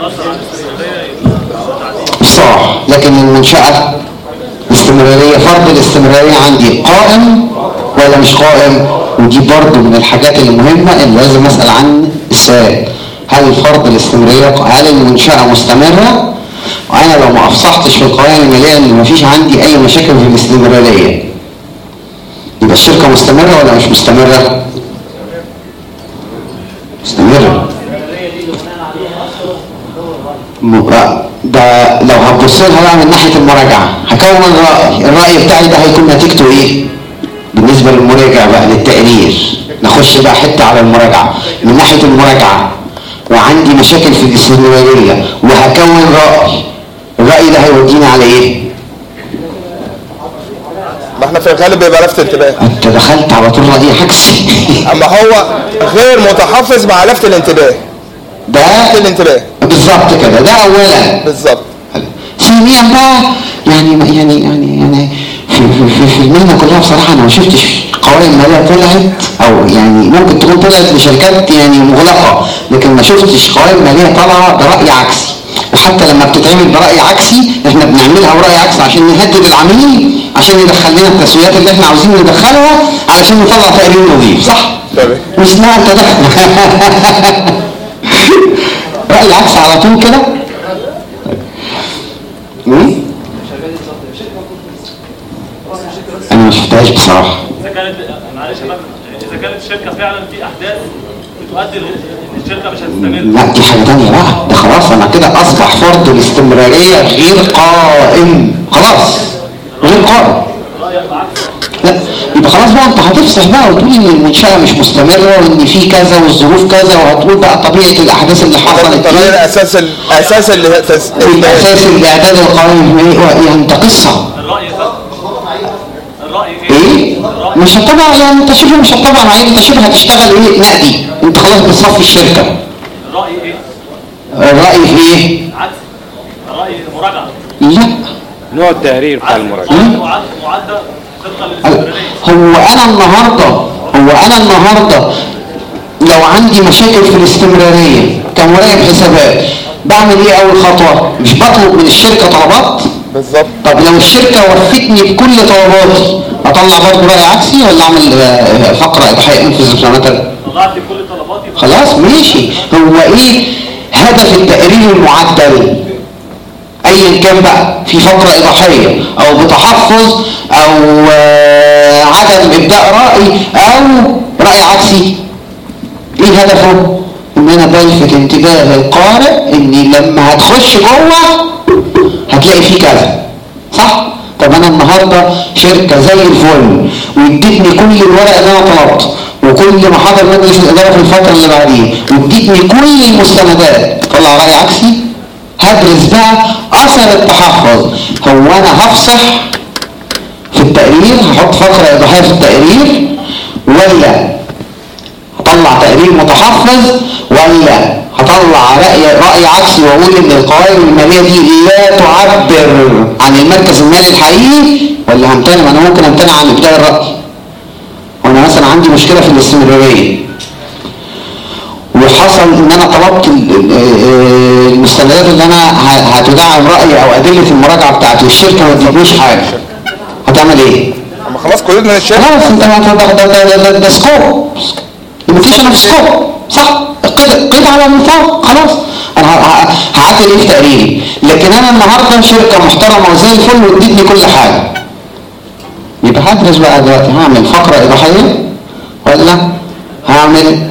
صح. لكن المنشأة الاستمرارية فرض الاستمرارية عندي قائم ولا مش قائم؟ ودي برضو من الحاجات المهمة اللي لازم أسأل عن السؤال. هل فرض الاستمرارية هل المنشأة مستمرة؟ وأنا لو ما أفصحتش في القوائم المالية إن مفيش عندي أي مشاكل في الاستمرارية يبقى الشركة مستمرة ولا مش مستمرة؟ مستمرة. ده لو هتبص لها بقى من ناحيه المراجعه هكون الراي، الراي بتاعي ده هيكون نتيجته ايه؟ بالنسبه للمراجع بقى للتقرير نخش بقى حته على المراجعه. من ناحيه المراجعه وعندي مشاكل في الاستمراريه وهكون راي، الراي ده هيودينا على ايه؟ ما احنا في الغالب بيبقى لفت انتباه. انت دخلت على طول راي عكسي. اما هو غير متحفظ مع لفت الانتباه. ده لفت الانتباه بالظبط كده، ده اولا. بالظبط. ثانيا بقى يعني يعني يعني يعني في في في المهنه كلها بصراحه انا ما شفتش قوائم ماليه طلعت او يعني ممكن تكون طلعت لشركات يعني مغلقه، لكن ما شفتش قوائم ماليه طالعه براي عكسي. وحتى لما بتتعمل براي عكسي احنا بنعملها براي عكسي عشان نهدد العميل عشان يدخل لنا التسويات اللي احنا عاوزين ندخلها علشان نطلع تقرير نظيف، صح؟ تمام. مش اسمها انت ده. رأي عكس على طول كده. ايه؟ انا ما شفتهاش بصراحه. اذا كانت معلش اذا كانت الشركه فعلا في احداث بتؤدي ان الشركه مش هتستمر. لا دي حاجه ثانيه بقى، ده خلاص انا كده اصبح فرض الاستمراريه غير قائم، خلاص غير قائم. لا يبقى خلاص بقى انت هتفصح بقى وتقول ان المنشأة مش مستمرة وان في كذا والظروف كذا، وهتقول بقى طبيعة الاحداث اللي حصلت تغير اساس ال اساس ال اساس الاعداد القوائم يعني انت قصة. الرأي ده الرأي ايه؟ مش هتطبع يعني انت شبه مش هتطبع معايا، انت شبه هتشتغل ايه؟ نقدي، انت خلاص بتصفي الشركة. الرأي ايه؟ الرأي في ايه؟ عكس الرأي مراجعة. لا نوع التقرير بتاع المراجعة معدة طبقا للاستمرارية. هو انا النهارده هو انا النهارده لو عندي مشاكل في الاستمراريه كمراقب حسابات بعمل ايه؟ اول خطوه مش بطلب من الشركه طلبات؟ بالظبط. طب لو الشركه وفتني بكل طلباتي اطلع برضه راي عكسي ولا اعمل فقره اضحيه انفذ مثلا؟ طلعت كل طلباتي خلاص ماشي. هو ايه هدف التقرير المعدل؟ ايا كان بقى في فقره اضافيه او بتحفظ او عدم ابداء راي او راي عكسي. ايه هدفه؟ ان انا بلفت انتباه القارئ اني لما هتخش جوه هتلاقي فيه كذا، صح؟ طب انا النهارده شركه زي الفل وادتني كل الورق اللي انا طلبته وكل محاضر مجلس الاداره في الفتره اللي بعديه وادتني كل المستندات، طلع راي عكسي. هدرس بقى اثر التحفظ. هو انا هفصح في التقرير، هحط فقره اضافيه في التقرير، ولا هطلع تقرير متحفظ، ولا هطلع رأي, رأي عكسي واقول ان القوائم المالية دي لا تعبر عن المركز المالي الحقيقي، ولا همتنع؟ انا ممكن امتنع عن ابداء الرأي. وانا مثلا عندي مشكلة في الاستمرارية وحصل ان انا طلبت المستندات اللي انا هتدعم رأيي او ادلة المراجعة بتاعتي والشركة ما تدينيش حاجة، هتعمل ايه؟ اما خلاص قيدنا الشركة. خلاص انت ده ده ده ده سكوب ليميتيشن اوف سكوب، صح؟ قيد قيد على النطاق، خلاص انا هعدل ايه في تقريري. لكن انا النهارده شركه محترمه وزي الفل وادتني كل حاجه، يبقى هدرس بقى دلوقتي هعمل فقره اضافيه ولا هعمل.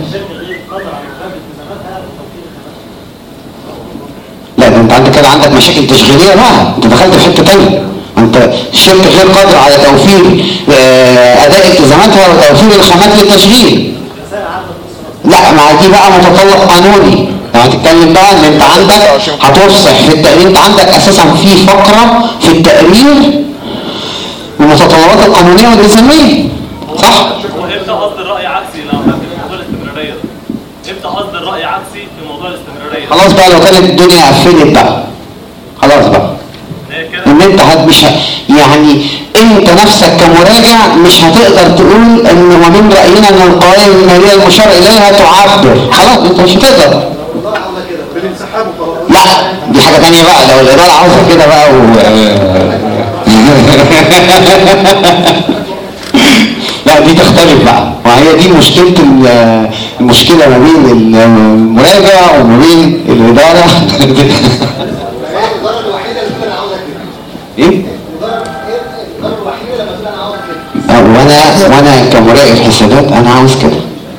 لا ده انت عندك كده عندك مشاكل تشغيليه بقى، انت دخلت في حته ثانيه. انت الشركه غير قادره على توفير اداء التزاماتها وتوفير الخامات للتشغيل. لا مع دي بقى متطلب قانوني. لو هتتكلم بقى ان انت عندك هتفصح في التقرير، انت عندك اساسا في فقره في التقرير المتطلبات القانونيه والالزاميه، صح؟ هو امتى قصد الراي عكسي لو كان في موضوع الاستمراريه؟ امتى قصد الراي عكسي في موضوع الاستمراريه؟ خلاص بقى لو كانت الدنيا قفلت بقى خلاص بقى ان انت هت مش ه... يعني انت نفسك كمراجع مش هتقدر تقول ان ومن راينا ان القوائم الماليه المشار اليها تعبر، خلاص انت مش هتقدر. لا دي حاجه ثانيه بقى، لو الاداره عاوزه كده بقى و... لا دي تختلف بقى، وهي دي مشكله المشكله ما بين المراجع وما بين الاداره. ايه؟ وانا وانا كمراقب حسابات انا عاوز كده.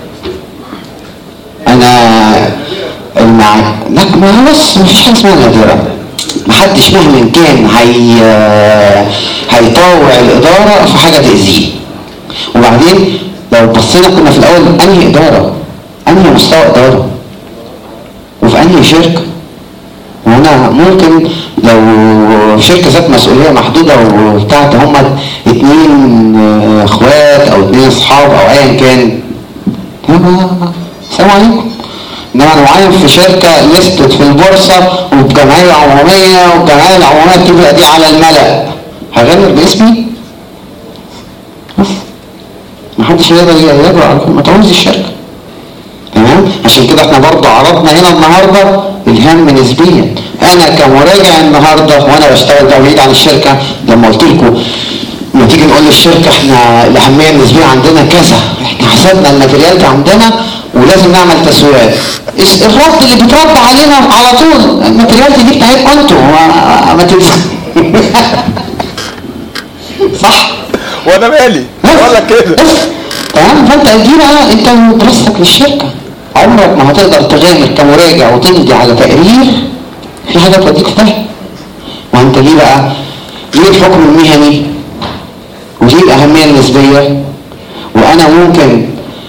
انا المع... لا ما بص مفيش حاجه اسمها الاداره. محدش مهما كان هي هيطاوع الاداره في حاجه تاذيه. وبعدين لو بصينا كنا في الاول انهي اداره؟ انهي مستوى اداره؟ وفي انهي شركه؟ وهنا ممكن لو شركة ذات مسؤولية محدودة وبتاعت هم اتنين اخوات او اتنين اصحاب او ايا كان، السلام عليكم. انما انا معين في شركة لستت في البورصة وبجمعية عمومية والجمعية العمومية بتبقى دي على الملأ، هغير باسمي؟ محدش يقدر يجرؤ على كل ما تعوز الشركة. تمام؟ عشان كده احنا برضه عرضنا هنا النهارده الهام نسبيا. انا كمراجع النهارده وانا بشتغل بقى بعيد عن الشركه، لما قلت لكم لما تيجي نقول للشركه احنا الاهميه النسبيه عندنا كذا، احنا حسبنا الماتريالات عندنا ولازم نعمل تسويات، الرد اللي بيترد علينا على طول الماتريالات دي بتاعتكم انتوا ما تنسوا. صح؟ وانا مالي بقول لك كده. تمام؟ فانت دي بقى انت دراستك للشركه، عمرك ما هتقدر تغامر كمراجع وتمضي على تقرير في حاجه توديك في ده. وانت ليه بقى؟ ليه الحكم المهني؟ وليه الاهميه النسبيه؟ وانا ممكن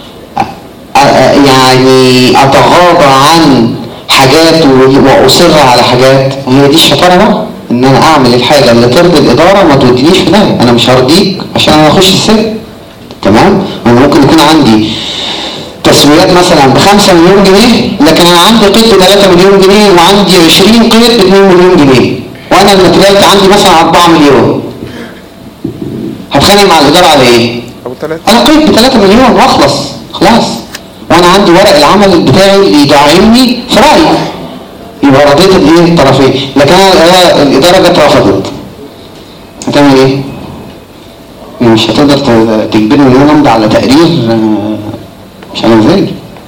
يعني اتغاضى عن حاجات واصر على حاجات، وهي دي الشطاره بقى، ان انا اعمل الحاجه اللي ترضي الاداره ما تودينيش في ده. انا مش هرضيك عشان انا اخش السجن. تمام؟ انا ممكن يكون عندي تسويات مثلا بخمسة مليون جنيه، لكن انا عندي قيد بثلاثة مليون جنيه وعندي عشرين قيد باثنين مليون جنيه، وانا الماتريال عندي مثلا أربعة مليون. هتخانق مع الاداره على ايه؟ انا قيد بثلاثة مليون واخلص خلاص، وانا عندي ورق العمل بتاعي اللي يدعمني في رايي، يبقى رضيت الايه الطرفين. لكن انا الاداره جت رفضت، هتعمل ايه؟ مش هتقدر تجبرني ان انا امضي على تقرير مش عارف ازاي.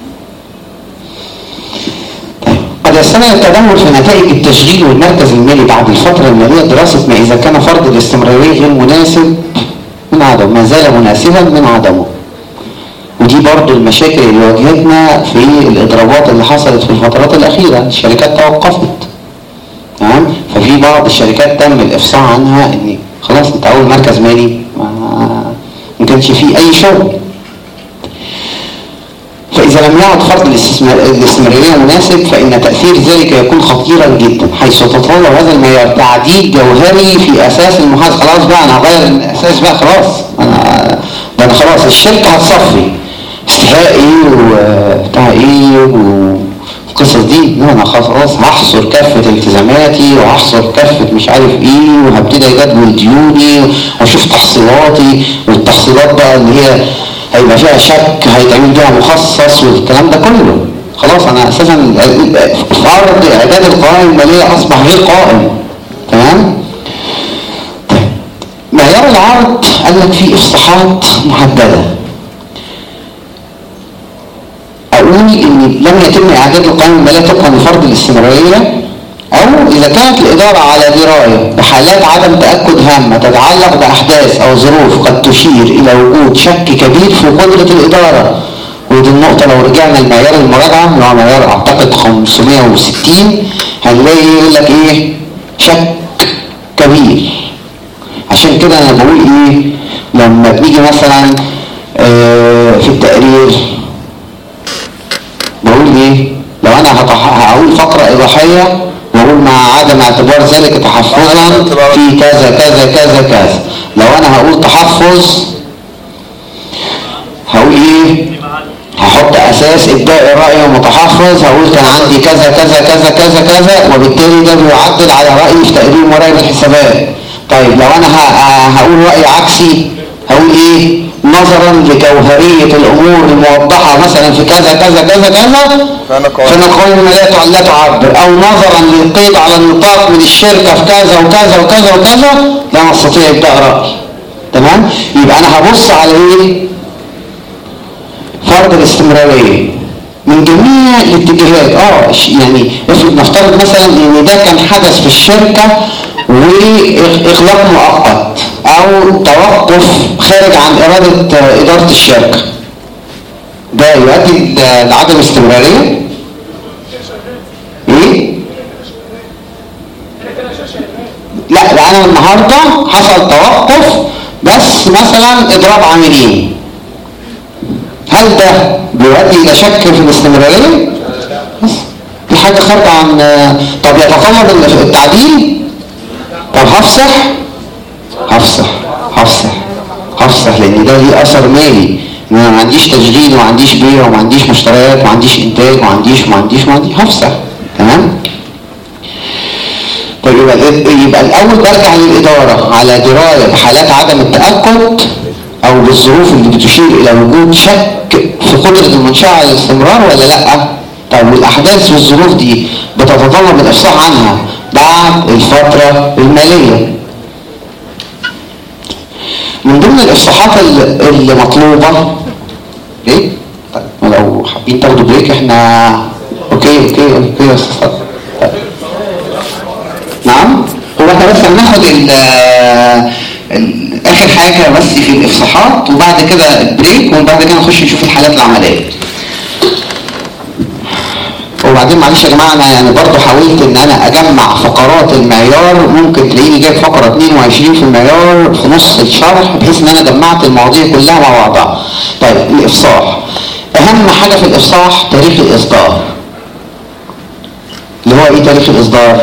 طيب قد يستمر التدهور في نتائج التشغيل والمركز المالي بعد الفتره الماليه دراسه ما اذا كان فرض الاستمراريه غير مناسب من عدمه، ما زال مناسبا من عدمه. ودي برضو المشاكل اللي واجهتنا في الاضرابات اللي حصلت في الفترات الاخيره، الشركات توقفت. تمام؟ ففي بعض الشركات تم الافصاح عنها ان خلاص انت اول مركز مالي ما كانش فيه اي شغل. فإذا لم يعد فرض الاستمرارية مناسب فإن تأثير ذلك يكون خطيرا جدا، حيث تتطلب هذا المعيار تعديل جوهري في أساس المحاسبة. خلاص بقى أنا هغير الأساس بقى، خلاص أنا ده أنا خلاص الشركة هتصفي استيفاء إيه وبتاع إيه والقصص دي. لا أنا خلاص هحصر كافة التزاماتي وهحصر كافة مش عارف إيه، وهبتدي أجدول ديوني وأشوف تحصيلاتي، والتحصيلات بقى اللي هي هيبقى فيها شك هيتعمل بيها مخصص والكلام ده كله. خلاص انا اساسا فرض اعداد القوائم الماليه اصبح غير قائم. تمام؟ طيب معيار العرض قال لك فيه افصاحات محدده. اقول ان لم يتم اعداد القوائم الماليه طبقا لفرض الاستمراريه، او اذا كانت الاداره على درايه بحالات عدم تاكد هامه تتعلق باحداث او ظروف قد تشير الى وجود شك كبير في قدره الاداره. ودي النقطه لو رجعنا لمعيار المراجعه اللي هو معيار اعتقد خمسمائة وستين هنلاقي يقول لك ايه؟ شك كبير. عشان كده انا بقول ايه لما بنيجي مثلا آه في التقرير بقول ايه؟ لو انا هقول فقره اضافيه نقول مع عدم اعتبار ذلك تحفظا في كذا كذا كذا كذا. لو انا هقول تحفظ هقول ايه؟ هحط اساس ابداء راي متحفظ، هقول كان عندي كذا كذا كذا كذا كذا وبالتالي ده بيعدل على رايي في تقرير مراقب الحسابات. طيب لو انا هقول راي عكسي هقول ايه؟ نظرا لجوهريه الامور الموضحه مثلا في كذا كذا كذا كذا فانا قوائم الماليه لا تعبر، او نظرا للقيد على النطاق من الشركه في كذا وكذا وكذا وكذا لا نستطيع ابداء راي. تمام؟ يبقى انا هبص على ايه؟ فرض الاستمراريه من جميع الاتجاهات. اه يعني افرض نفترض مثلا ان ده كان حدث في الشركه واغلاق مؤقت او توقف خارج عن اراده اداره الشركه، ده يؤدي لعدم استمراريه؟ ايه؟ لا ده انا النهارده حصل توقف بس مثلا اضراب عاملين، هل ده بيؤدي الى شك في الاستمراريه؟ دي حاجه خارجه عن. طب يتطلب التعديل؟ طب هفصح هفصح هفصح هفصح لان ده ليه اثر مالي، ان انا ما عنديش تشغيل وما عنديش بيع وما عنديش مشتريات وما عنديش انتاج وما عنديش وما عنديش وما عنديش هفصح. تمام؟ طيب يبقى يبقى الاول برجع للاداره على درايه بحالات عدم التاكد او بالظروف اللي بتشير الى وجود شك في قدره المنشاه على الاستمرار ولا لا. طيب والاحداث والظروف دي بتتطلب الافصاح عنها بعد الفتره الماليه. من ضمن الافصاحات اللي مطلوبه ايه؟ طيب لو حابين تاخدوا بريك احنا اوكي اوكي اوكي يا استاذ. طيب. نعم هو احنا بس هناخد ال اخر حاجه بس في الافصاحات وبعد كده البريك وبعد كده نخش نشوف الحالات العمليه. وبعدين معلش يا جماعه انا يعني برضه حاولت ان انا اجمع فقرات المعيار، ممكن تلاقيني جايب فقره اتنين وعشرين في المعيار في نص الشرح بحيث ان انا جمعت المواضيع كلها مع بعضها. طيب الافصاح، اهم حاجه في الافصاح تاريخ الاصدار. اللي هو ايه تاريخ الاصدار؟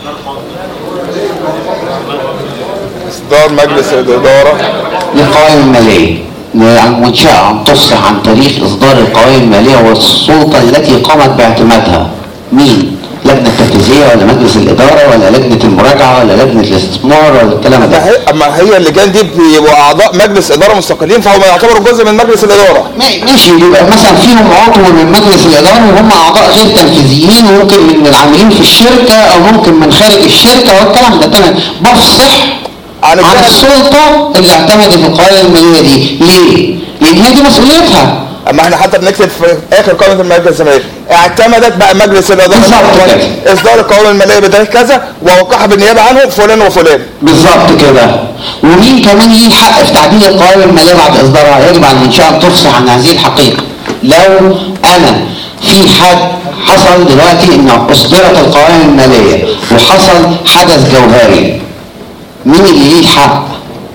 اصدار مجلس الاداره للقوائم الماليه. المنشأة أن تفصح عن تاريخ إصدار القوائم المالية والسلطة التي قامت باعتمادها. مين؟ لجنة التنفيذية ولا مجلس الإدارة ولا لجنة المراجعة ولا لجنة الاستثمار ولا الكلام ده؟ أما هي اللجان دي بيبقوا أعضاء مجلس إدارة مستقلين فهم يعتبروا جزء من مجلس الإدارة. ماشي، بيبقى مثلا فيهم عضو من مجلس الإدارة وهم أعضاء غير تنفيذيين وممكن من العاملين في الشركة أو ممكن من خارج الشركة والكلام ده. تمام، بفصح عن, عن السلطة اللي اعتمدت القوائم المالية دي. ليه؟ لأن هي دي مسؤوليتها. اما احنا حتى بنكتب في اخر قائمه المجلس الماليه اعتمدت بقى مجلس الاداره اصدار القوائم الماليه بتاريخ كذا ووقعها بالنيابه عنهم فلان وفلان. بالظبط كده. ومين كمان ليه الحق في تعديل القوائم الماليه بعد اصدارها؟ يجب على المنشاه ان تفصح عن هذه الحقيقه. لو انا في حد حصل دلوقتي ان اصدرت القوائم الماليه وحصل حدث جوهري، مين اللي ليه الحق؟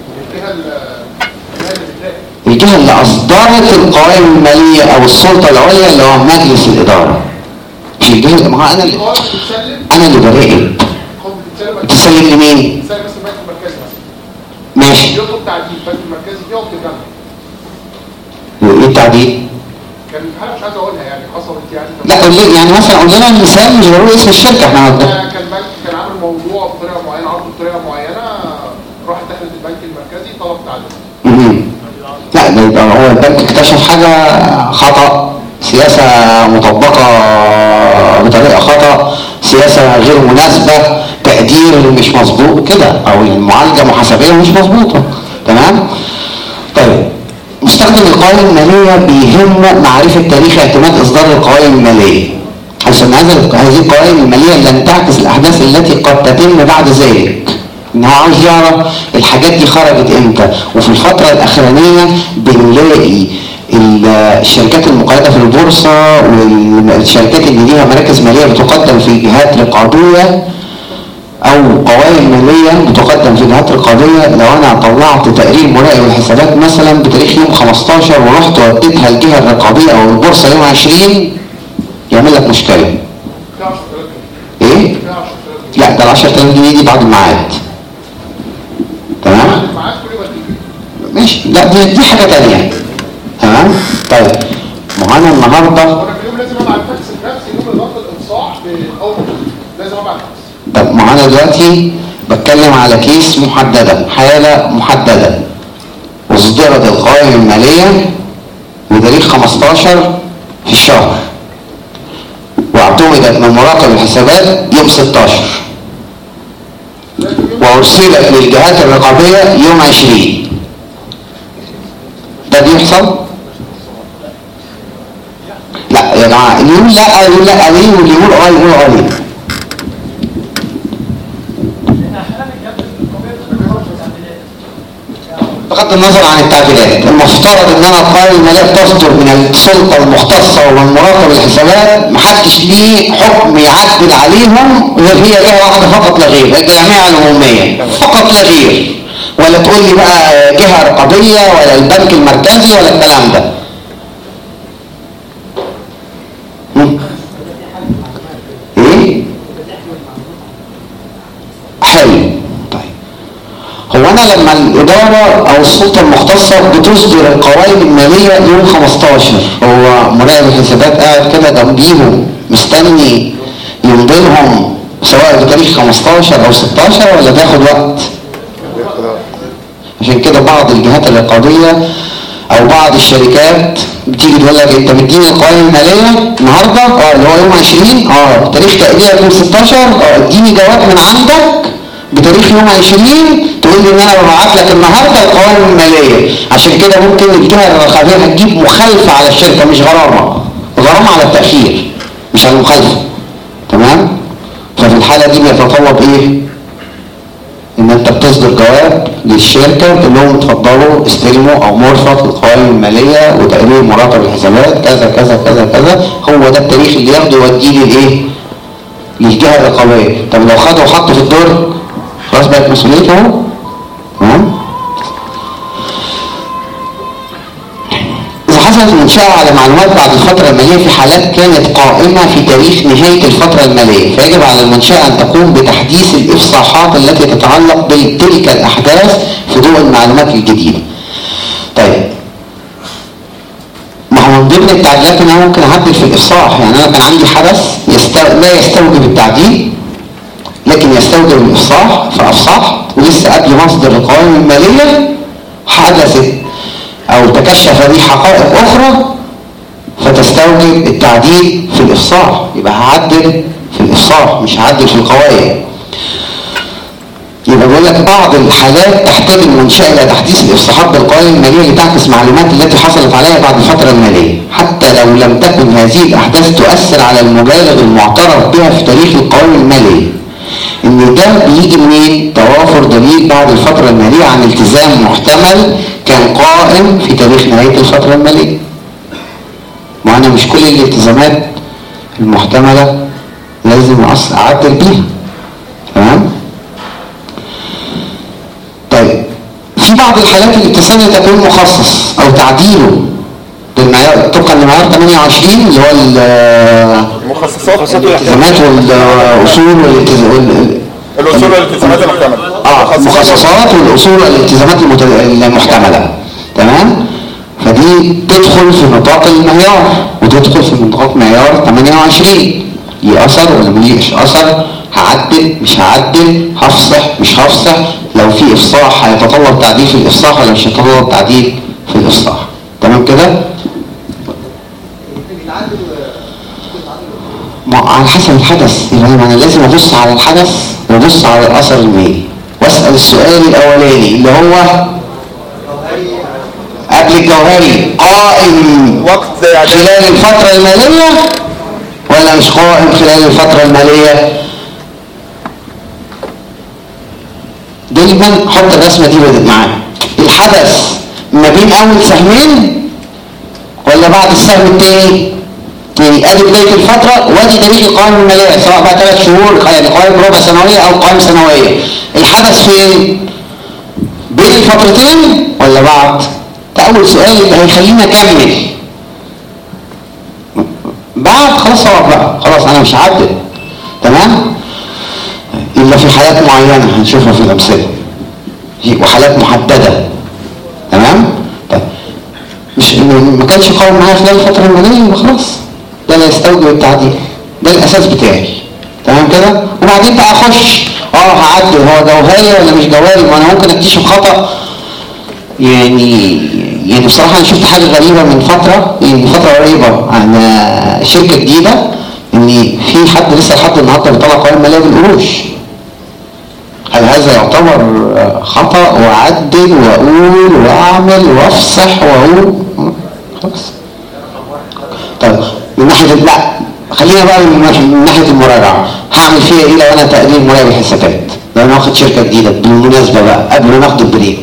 الجهه اللي اصدرت القوائم الماليه او السلطه العليا اللي هو مجلس الاداره. مش الجهه، ما هو انا اللي انا اللي براقب. تسلم لمين؟ تسلم مثلا البنك المركزي مثلا. ماشي. يطلب تعديل البنك المركزي فيها وبتتجمع. وايه التعديل؟ كان حاجه مش عايز اقولها يعني حصلت يعني. لا قول لي يعني مثلا قول لنا مثال، مش ضروري اسم الشركه احنا كان البنك كان عامل موضوع بطريقه معينه، عرضه بطريقه معينه، راحت دخلت البنك المركزي طلب تعديل. امم لا ده يبقى هو البنك اكتشف حاجه خطا، سياسه مطبقه بطريقه خطا، سياسه غير مناسبه، تقدير مش مظبوط كده، او المعالجه محاسبيه مش مظبوطه. تمام؟ طيب مستخدم القوائم الماليه بيهم معرفه تاريخ اعتماد اصدار القوائم الماليه، عشان هذه القوائم الماليه لن تعكس الاحداث التي قد تتم بعد ذلك. ان هو عاوز يعرف الحاجات دي خرجت امتى. وفي الفتره الاخرانيه بنلاقي الشركات المقيده في البورصه والشركات اللي ليها مراكز ماليه بتقدم في جهات رقابيه او قوائم ماليه بتقدم في جهات رقابيه. لو انا طلعت تقرير مراقب الحسابات مثلا بتاريخ يوم خمستاشر ورحت وديتها الجهه الرقابيه او البورصه يوم عشرين، يعمل لك مشكله. ايه؟ لا ده ال عشرة آلاف جنيه دي بعد الميعاد. تمام؟ ماشي. لا دي دي حاجه ثانيه. تمام؟ طيب ما انا النهارده انا في اليوم لازم ابعت فاكس لنفسي يوم اضافه الانصاع باول لازم ابعت فاكس. طب ما انا دلوقتي بتكلم على كيس محدده، حاله محدده، اصدرت القوائم الماليه بتاريخ خمستاشر في الشهر واعتمدت من مراقب الحسابات يوم ستاشر وارسلت للجهات الرقابيه يوم عشرين. ده بيحصل؟ لا يا جماعه اللي يقول لا يقول لا عليه واللي يقول اه يقول عليه. بغض النظر عن التعديلات، المفترض ان انا القوائم الماليه بتصدر من السلطه المختصه ومن مراقب الحسابات، محدش ليه حكم يعدل عليهم غير هي جهه واحده فقط لا غير، الجمعيه العموميه فقط لا غير. ولا تقول لي بقى جهه رقابيه ولا البنك المركزي ولا الكلام ده. ايه؟ حلو. هو انا لما الاداره او السلطه المختصه بتصدر القوائم الماليه يوم خمستاشر، هو مراقب الحسابات قاعد كده جنبيهم مستني يمضي لهم سواء بتاريخ خمستاشر او ستاشر ولا بياخد وقت؟ عشان كده بعض الجهات الرقابيه او بعض الشركات بتيجي تقول لك انت مديني القوائم الماليه النهارده اه اللي هو يوم عشرين اه تاريخ تقديرها يوم ستاشر اه اديني جواب من عندك بتاريخ يوم عشرين تقول لي ان انا ببعت لك النهارده القوائم الماليه. عشان كده ممكن الجهه الرقابيه هتجيب مخالفه على الشركه، مش غرامه، غرامه على التاخير مش على المخالفه. تمام؟ ففي الحاله دي بيتطلب ايه؟ ان انت بتصدر جواب للشركه تقول لهم اتفضلوا استلموا او مرفق القوائم الماليه وتقرير مراقب الحسابات كذا كذا كذا كذا، هو ده التاريخ اللي ياخده يوديه للايه؟ للجهه الرقابيه. طب لو خده وحطه في الدرج خلاص بقت مسؤوليته اهو. تمام؟ إذا حصلت المنشأة على معلومات بعد الفترة المالية في حالات كانت قائمة في تاريخ نهاية الفترة المالية، فيجب على المنشأة أن تقوم بتحديث الإفصاحات التي تتعلق بتلك الأحداث في ضوء المعلومات الجديدة. طيب ما هو من ضمن التعديلات ان انا ممكن اعدل في الافصاح. يعني انا كان عندي حدث يستو... لا يستوجب التعديل لكن يستوجب الافصاح فافصحت، ولسه قبل مصدر القوائم الماليه حدثت او تكشف لي حقائق اخرى فتستوجب التعديل في الافصاح، يبقى هعدل في الافصاح مش هعدل في القوائم. يبقى بيقول لك بعض الحالات تحتاج المنشأة إلى تحديث الإفصاحات بالقوائم المالية لتعكس المعلومات التي حصلت عليها بعد الفترة المالية، حتى لو لم تكن هذه الأحداث تؤثر على المبالغ المعترف بها في تاريخ القوائم المالية. إن ده بيجي منين؟ توافر دليل بعد الفترة المالية عن التزام محتمل كان قائم في تاريخ نهاية الفترة المالية. وأنا مش كل الالتزامات المحتملة لازم أعدل بيها. تمام؟ طيب في بعض الحالات الاتسام تكون مخصص او تعديله بالمعيار طبقا لمعيار ثمانية وعشرين اللي هو المخصصات الالتزامات والاصول الاصول والالتزامات المحتمله. اه المخصصات والاصول والالتزامات المحتمله. تمام. فدي تدخل في نطاق المعيار وتدخل في نطاق معيار ثمانية وعشرين. ليه اثر ولا مليش اثر؟ هعدل مش هعدل، هفصح مش هفصح، لو في افصاح هيتطلب تعديل في الافصاح ولا مش هيتطلب تعديل في الافصاح. تمام كده؟ ما على حسب الحدث. يبقى انا لازم ابص على الحدث وابص على الاثر المالي واسال السؤال الاولاني اللي هو قبل الجوهري قائم وقت خلال الفتره الماليه ولا مش قائم خلال الفتره الماليه؟ دايما حط الرسمه دي بدأ معايا. الحدث ما بين اول سهمين ولا بعد السهم الثاني؟ يعني ادي بدايه الفتره وادي تاريخ القوائم الماليه سواء بقى ثلاث شهور يعني قوائم ربع سنويه او قوائم سنويه. الحدث فين؟ بين الفترتين ولا بعد؟ ده اول سؤال اللي هيخلينا اكمل. بعد خلاص اقف بقى، خلاص انا مش هعدل. تمام؟ الا في حالات معينه هنشوفها في الامثله وحالات محدده. تمام؟ طيب مش ما كانش قائم معايا خلال الفتره الماليه يبقى خلاص ده لا يستوجب التعديل. ده الاساس بتاعي. تمام كده؟ وبعدين بقى اخش اه هعدل هو جوهري ولا مش جوهري. ما انا ممكن اكتشف خطا. يعني يعني بصراحه انا شفت حاجه غريبه من فتره يعني فتره قريبه عن شركه جديده ان في حد لسه لحد النهارده بيطلع قوائم ماليه بالقروش. هل هذا يعتبر خطا واعدل واقول واعمل وافصح واقول خلاص؟ طيب من ناحيه لا خلينا بقى من ناحيه المراجعه هعمل فيها ايه لو انا تقدير مراقب الحسابات؟ لو انا واخد شركه جديده بالمناسبه بقى قبل ما ناخد البريك.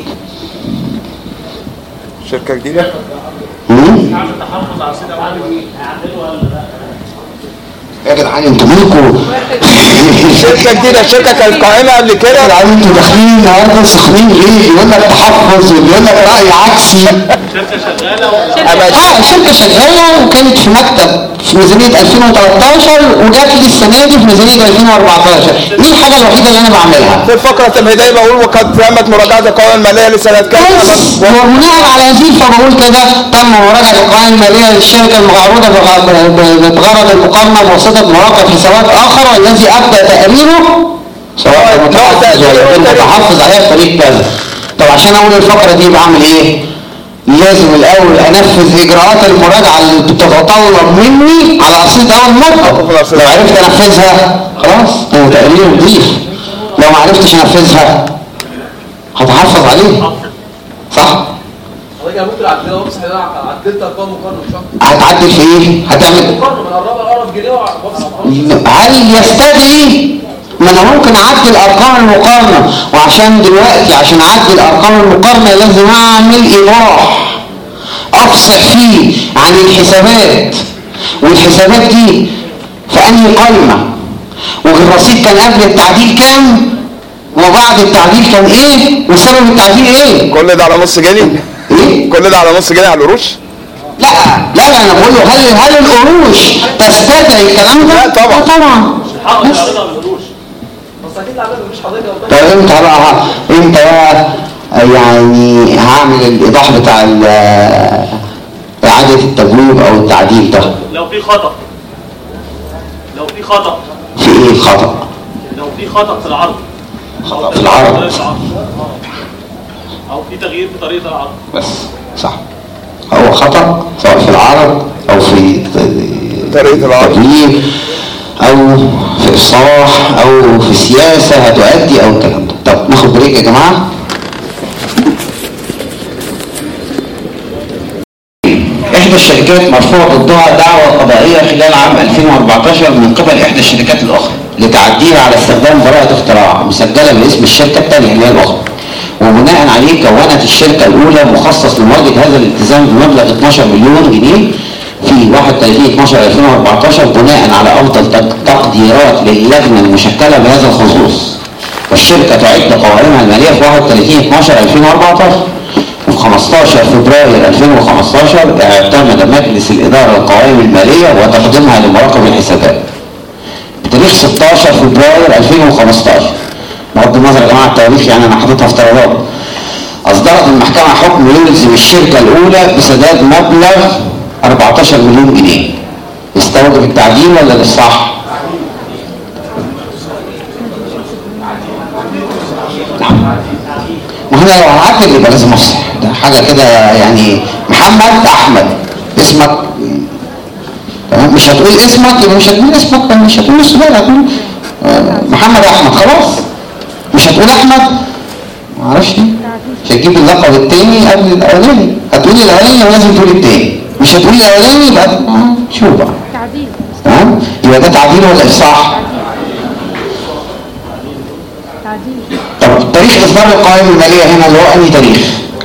شركه جديده؟ امم عايز تحافظ على سيدة معلم هيعدلوا ولا لا؟ يا جدعان انتوا مالكوا شركه جديده شركه كانت قائمه قبل كده. يا جدعان انتوا داخلين النهارده سخنين ليه؟ يقول لك تحفظ ويقول لك راي عكسي. شركه شغاله اه شركه شغاله وكانت في مكتب في ميزانيه ألفين وثلاثة عشر وجات لي السنه دي في ميزانيه ألفين وأربعتاشر. دي الحاجه الوحيده اللي انا بعملها. في الفقره التمهيديه بقول وقد تمت مراجعه القوائم الماليه لسنه كذا. وبناء على هذه فبقول كده تم مراجعه القوائم الماليه للشركه المعروضه بغرض المقارنه بواسطه مراقب حسابات اخر الذي ابدا تقريره سواء متحفظ ولا متحفظ عليها بطريقه كذا. طب عشان اقول الفقره دي بعمل ايه؟ لازم الاول انفذ اجراءات المراجعه اللي بتتطلب مني على ارصده اول مره. لو عرفت انفذها خلاص انا تقرير نضيف. لو ما عرفتش انفذها هتحفظ عليه. صح؟ حضرتك ممكن اعدلها وامسح عدلت ارقام مقارنه مش اكتر. هتعدل في ايه؟ هتعمل مقارنه من الرابع اقرب جنيه وامسح. هل يستدعي؟ ما انا ممكن اعدل ارقام المقارنه وعشان دلوقتي عشان اعدل ارقام المقارنه لازم اعمل ايضاح افصح فيه عن الحسابات والحسابات دي في انهي قائمه والرصيد كان قبل التعديل كام وبعد التعديل كان ايه وسبب التعديل ايه. كل ده على نص جنيه؟ ايه؟ كل ده على نص جنيه على القروش؟ لا لا لا انا بقول له هل هل القروش تستدعي الكلام ده؟ لا طبعا. طبعا. حافظ على القروش. بس اكيد العمل مش حضرتك. طب امتى بقى امتى بقى يعني هعمل الايضاح بتاع اعاده التجويب او التعديل ده؟ لو في خطا لو في خطا في ايه الخطا؟ لو في خطا في العرض خطا في العرض او في تغيير في طريقه العرض. بس صح هو خطا سواء في العرض او في طريقه العرض او في افصاح او في سياسه هتؤدي او الكلام ده. طب ناخد بريك يا جماعه. احدى الشركات مرفوع ضدها دعوى قضائيه خلال عام ألفين وأربعتاشر من قبل احدى الشركات الاخرى لتعديها على استخدام براءه اختراع مسجله باسم الشركه الثانيه اللي هي الاخرى، وبناء عليه كونت الشركه الاولى مخصص لمواجهه هذا الالتزام بمبلغ اتناشر مليون جنيه في واحد وتلاتين اتناشر ألفين وأربعتاشر بناء على افضل تقديرات للجنه المشكله بهذا الخصوص. والشركه تعد قوائمها الماليه في واحد وتلاتين اتناشر ألفين وأربعتاشر، وفي خمستاشر فبراير ألفين وخمستاشر اعتمد مجلس الاداره القوائم الماليه وتقديمها لمراقب الحسابات. بتاريخ ستاشر فبراير ألفين وخمستاشر، بغض النظر يا جماعه التواريخ يعني انا حاططها افتراضات، اصدرت المحكمه حكم يلزم الشركه الاولى بسداد مبلغ أربعتاشر مليون جنيه. يستوجب التعديل ولا الاصلاح؟ وهنا لو هعدل يبقى لازم افصح، ده حاجه كده يعني. محمد احمد اسمك تمام، مش هتقول اسمك يبقى مش هتقول اسمك، مش هتقول السؤال، هتقول محمد احمد خلاص. مش هتقول احمد معرفش ليه، مش هتجيب اللقب التاني قبل الاولاني، هتقولي الاولاني ولازم تقولي التاني، مش هتقولي الاولاني يبقى شوف بقى تعديل. تمام، يبقى ده تعديل ولا افصاح؟ تعديل. طب تاريخ اصدار القوائم الماليه هنا اللي هو انهي تاريخ؟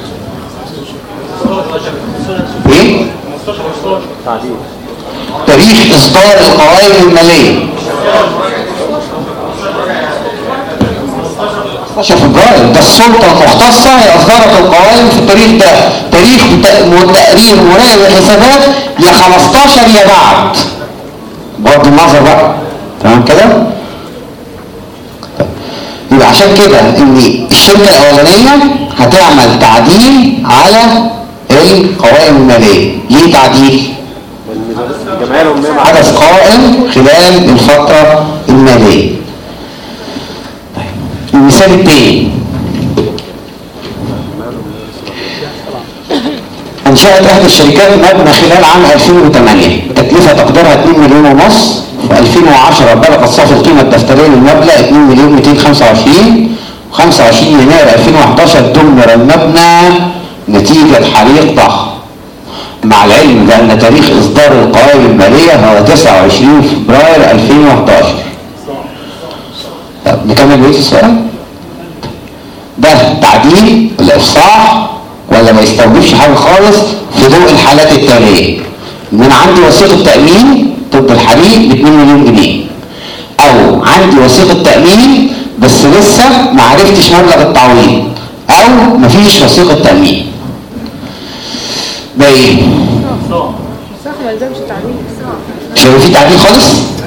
ايه؟ تعديل. تاريخ اصدار القوائم الماليه خمستاشر فبراير، ده السلطه المختصه هي اصدرت القوائم في التاريخ ده. تاريخ تقرير مراقب الحسابات يا خمستاشر يا بعد، بغض النظر بقى. تمام كده؟ يبقى عشان كده ان الشركه الاولانيه هتعمل تعديل على القوائم الماليه. ليه تعديل؟ حدث قائم خلال الفتره الماليه. المثال الثاني، انشأت احدى الشركات مبنى خلال عام ألفين وثمانية تكلفة تقديرها اتنين مليون ونص. في ألفين وعشرة بلغت صافي القيمة الدفترية للمبنى اتنين مليون ميتين خمسة وعشرين. خمسة وعشرين يناير ألفين وحداشر دمر المبنى نتيجة حريق ضخم، مع العلم بأن تاريخ إصدار القوائم المالية هو تسعة وعشرين فبراير ألفين وحداشر. طب نكمل بقية السؤال. ده تعديل ولا إفصاح ولا ما يستوجبش حاجة خالص في ضوء الحالات التالية؟ إن أنا عندي وثيقة تأمين ضد الحريق ب اتنين مليون جنيه، أو عندي وثيقة تأمين بس لسه ما عرفتش مبلغ التعويض، أو مفيش وثيقة تأمين. ده إيه؟ صح ما يلزمش تعديل. مش هيبقى في تعديل خالص؟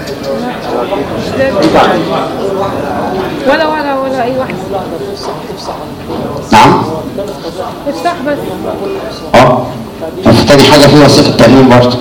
ولا ولا ولا أي واحد. نعم؟ افصح بس. اه في تاني حاجة في وثيقة تأمين برضه.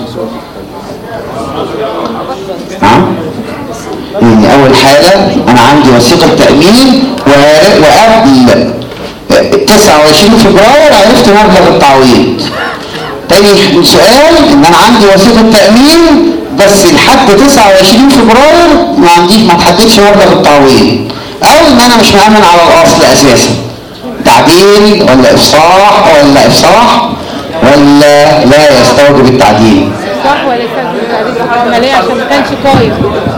نعم؟ يعني أول حاجة أنا عندي وثيقة تأمين وقبل تسعة وعشرين فبراير عرفت مبلغ التعويض. تاني سؤال إن أنا عندي وثيقة تأمين بس لحد تسعة وعشرين فبراير ما عنديش ما تحددش مبلغ التعويض، أو إن أنا مش مأمن على الأصل أساسا. تعديل ولا إفصاح ولا إفصاح ولا لا يستوجب التعديل؟ صح ولا يستوجب التعديل في القوائم المالية عشان ما كانش قايم.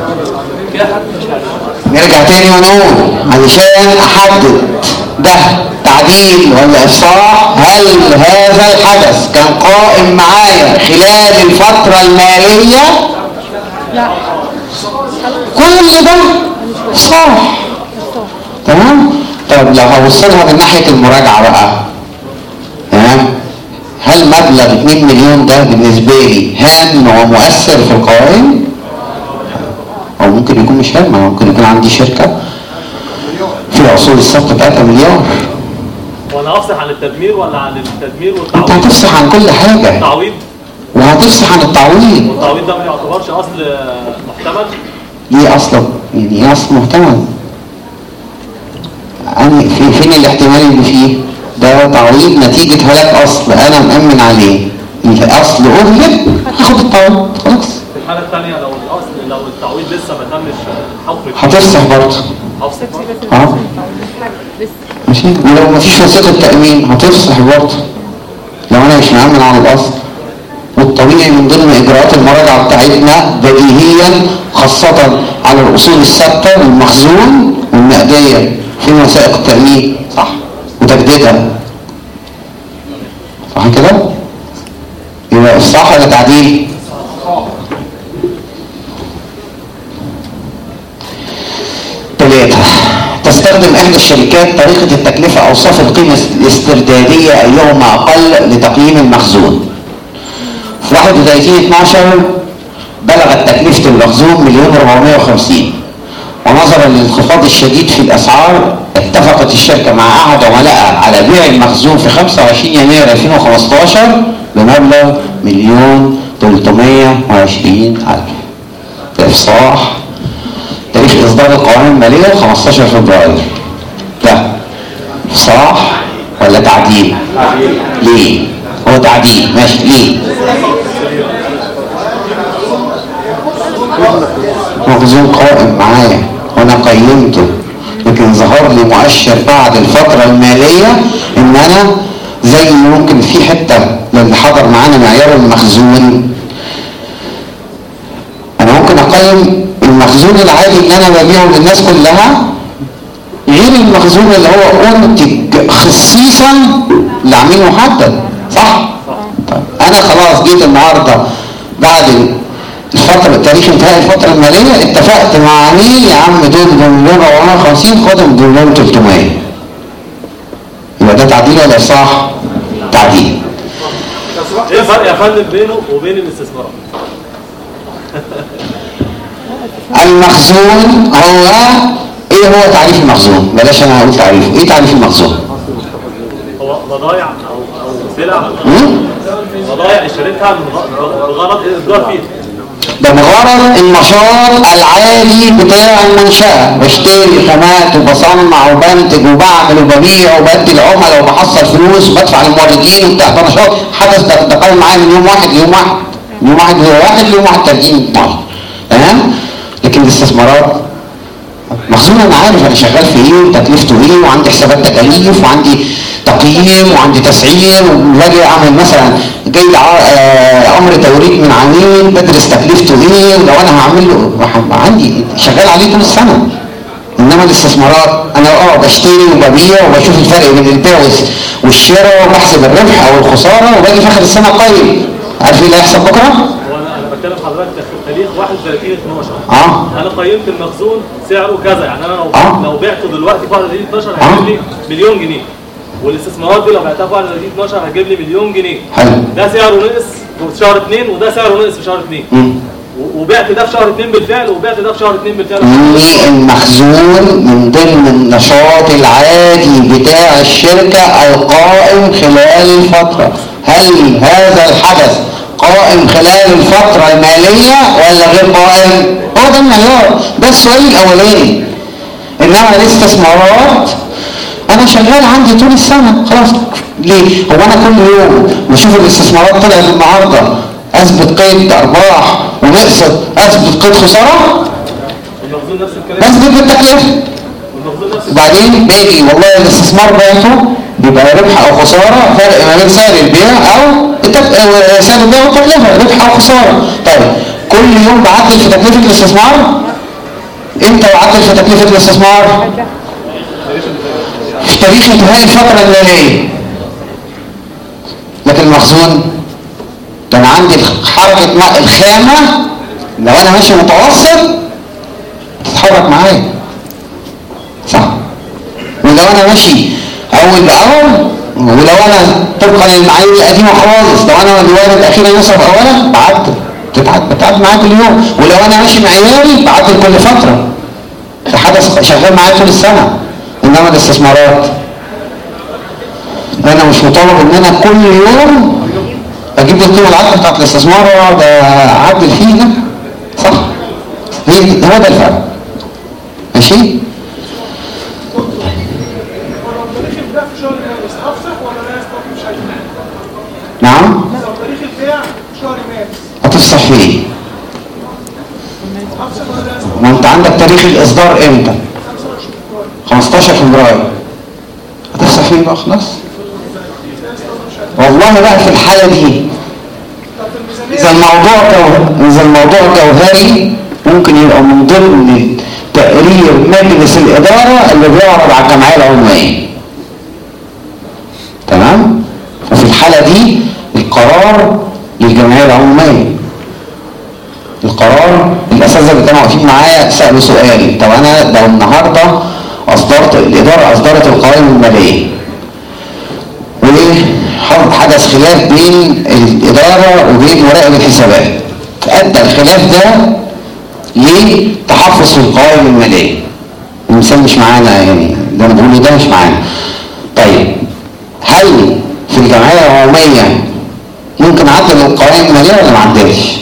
نرجع تاني ونقول علشان أحدد ده تعديل ولا إفصاح، هل هذا الحدث كان قائم معايا خلال الفترة المالية؟ لا. كل ده إفصاح. تمام؟ طب لو هوصلها من ناحية المراجعة بقى، تمام؟ هل مبلغ اتنين مليون ده بالنسبة لي هام ومؤثر في القوائم؟ أو ممكن يكون مش هام، ممكن يكون عندي شركة في أصول الصفقة بتاعتها مليار. وانا افصح عن التدمير ولا عن التدمير والتعويض؟ انت هتفصح عن كل حاجة. التعويض؟ وهتفصح عن التعويض. والتعويض ده ما يعتبرش اصل محتمل؟ ليه اصلا؟ يعني ايه اصل محتمل؟ يعني في فين الاحتمال اللي فيه؟ ده تعويض نتيجة هلاك اصل انا مأمن عليه. الاصل اهلك هاخد التعويض خلاص. في الحالة الثانية لو الاصل لو التعويض لسه ما تمش حكم، هتفصح برضه. هفصح اه بس ماشي. ولو مفيش وثيقة تأمين هتفصح برضه لو انا مش مأمن على الاصل. والطبيعي من ضمن اجراءات المراجعة بتاعتنا بديهيا خاصة على الاصول الثابتة والمخزون والنقدية في وثائق التأمين، صح؟ وتجديدها، صح كده؟ يبقى افصاح ولا تعديل؟ ثلاثة، تستخدم إحدى الشركات طريقة التكلفة أوصاف القيمة الاستردادية أيهما أقل لتقييم المخزون. في واحد وثلاثين اتناشر بلغت تكلفة المخزون مليون أربعمائة وخمسين، ونظرا للانخفاض الشديد في الأسعار اتفقت الشركة مع أحد عملائها على بيع المخزون في خمسة وعشرين يناير ألفين وخمستاشر بمبلغ مليون ثلاثمائة وعشرين ألف. إفصاح. تاريخ إصدار القوائم المالية خمستاشر فبراير. ده إفصاح ولا تعديل؟ تعديل. ليه؟ هو تعديل، ماشي، ليه؟ مخزون قائم معايا وأنا قيمته، لكن ظهر لي مؤشر بعد الفترة المالية إن أنا زي ممكن في حتة للي حضر معانا معيار المخزون، أنا ممكن أقيم المخزون العادي اللي انا ببيعه للناس كلها غير المخزون اللي هو انتج خصيصا لعميل محدد، صح؟ طيب انا خلاص جيت النهارده بعد الفتره تاريخ انتهاء الفتره الماليه اتفقت مع عميل، يا عم دول بمليون أربعمائة وخمسين خدهم بمليون ثلاثمائة، يبقى ده تعديل ولا صح؟ تعديل. ايه الفرق يا فندم بينه وبين الاستثمارات؟ المخزون هو ايه؟ هو تعريف المخزون، بلاش انا اقول تعريفه. ايه تعريف المخزون؟ هو بضايع او او سلع بضايع اشتريتها بغرض الاصدار فيها، ده بغرض النشاط العادي بتاع المنشأة، بشتري خامات وبصنع وبنتج وبعمل وببيع وبدي العملاء وبحصل فلوس وبدفع للموردين وبتاع. ده نشاط حدث، ده ده قائم معايا من يوم واحد ليوم واحد، من يوم واحد ليوم واحد ليوم واحد ثلاثين اتناشر، تمام؟ لكن الاستثمارات مخزون انا عارف انا شغال في ايه وتكلفته ايه وعندي حسابات تكاليف وعندي تقييم وعندي تسعير، وباجي اعمل مثلا جاي امر توريد من عميل بدرس تكلفته ايه، ولو انا هعمل له عندي شغال عليه طول السنه. انما الاستثمارات انا اه بشتري وببيع وبشوف الفرق بين البيع والشراء وبحسب الربح او الخساره وباجي في اخر السنه اقيم. عارف ايه اللي هيحصل بكره؟ بتكلم حضرتك في تاريخ واحد وثلاثين اتناشر. اه انا قيمت المخزون سعره كذا، يعني انا لو آه. لو بعته دلوقتي في واحد وثلاثين اتناشر هيجيب لي مليون جنيه، والاستثمارات دي لو بعتها في واحد وثلاثين اتناشر هتجيب لي مليون جنيه. حلو. ده سعره نقص في شهر اثنين وده سعره نقص في شهر اثنين. وبعت ده في شهر اثنين بالفعل وبعت ده في شهر اثنين بالفعل. المخزون من ضمن النشاط العادي بتاع الشركة القائم خلال الفترة. هل هذا الحدث قائم خلال الفترة المالية ولا غير قائم؟ هو ده المعيار، ده السؤال الأولاني. إنما الاستثمارات أنا شغال عندي طول السنة خلاص. ليه؟ هو أنا كل يوم بشوف الاستثمارات طلعت النهارده أثبت قيد أرباح ونقصت أثبت قيد خسارة؟ المخزون نفس الكلام. أثبت التكلفة. وبعدين باجي والله الاستثمار بعته بيبقى ربح او خساره، فرق ما بين سعر البيع او سعر البيع والتكلفه، ربح او خساره. طيب كل يوم بعدل في تكلفه الاستثمار؟ امتى بعدل في تكلفه الاستثمار؟ في تاريخ انتهاء الفتره الماليه. لكن المخزون ده انا عندي حركه الخامه لو انا ماشي متوسط تتحرك معايا، صح؟ ولو انا ماشي اول باول، ولو انا طبقا للمعايير القديمه خالص، لو انا الوارد اخيرا يصرف اولا بعدل، بتتعدل بتتعدل معايا كل يوم. ولو انا ماشي معياري بعدل كل فتره، ده حدث شغال معايا طول السنه. انما الاستثمارات انا مش مطالب ان انا كل يوم اجيب القيمه العادله بتاعت الاستثمار واقعد اعدل فيه، ده صح؟ هو ده الفرق. ماشي؟ نعم؟ لو تاريخ البيع شهر مارس هتفصح في ايه؟ ما انت عندك تاريخ الاصدار امتى؟ خمستاشر فبراير هتفصح فين بقى خلاص؟ والله بقى في الحالة دي إذا الموضوع جو... إذا الموضوع جوهري ممكن يبقى من ضمن تقرير مجلس الإدارة اللي بيعرض على الجمعية العمومية. تمام؟ وفي الحالة دي القرار للجمعية العمومية. القرار الأساتذة اللي كانوا واقفين معايا سألوا سؤال، طب أنا لو النهارده أصدرت الإدارة أصدرت القوائم المالية وحدث خلاف بين الإدارة وبين مراقب الحسابات، أدى الخلاف ده لتحفظ في القوائم المالية. المثال مش معانا يعني، ده أنا بقوله ده مش معانا. طيب هل في الجمعية العمومية ممكن أعدل القوائم المالية ولا ما أعدلش؟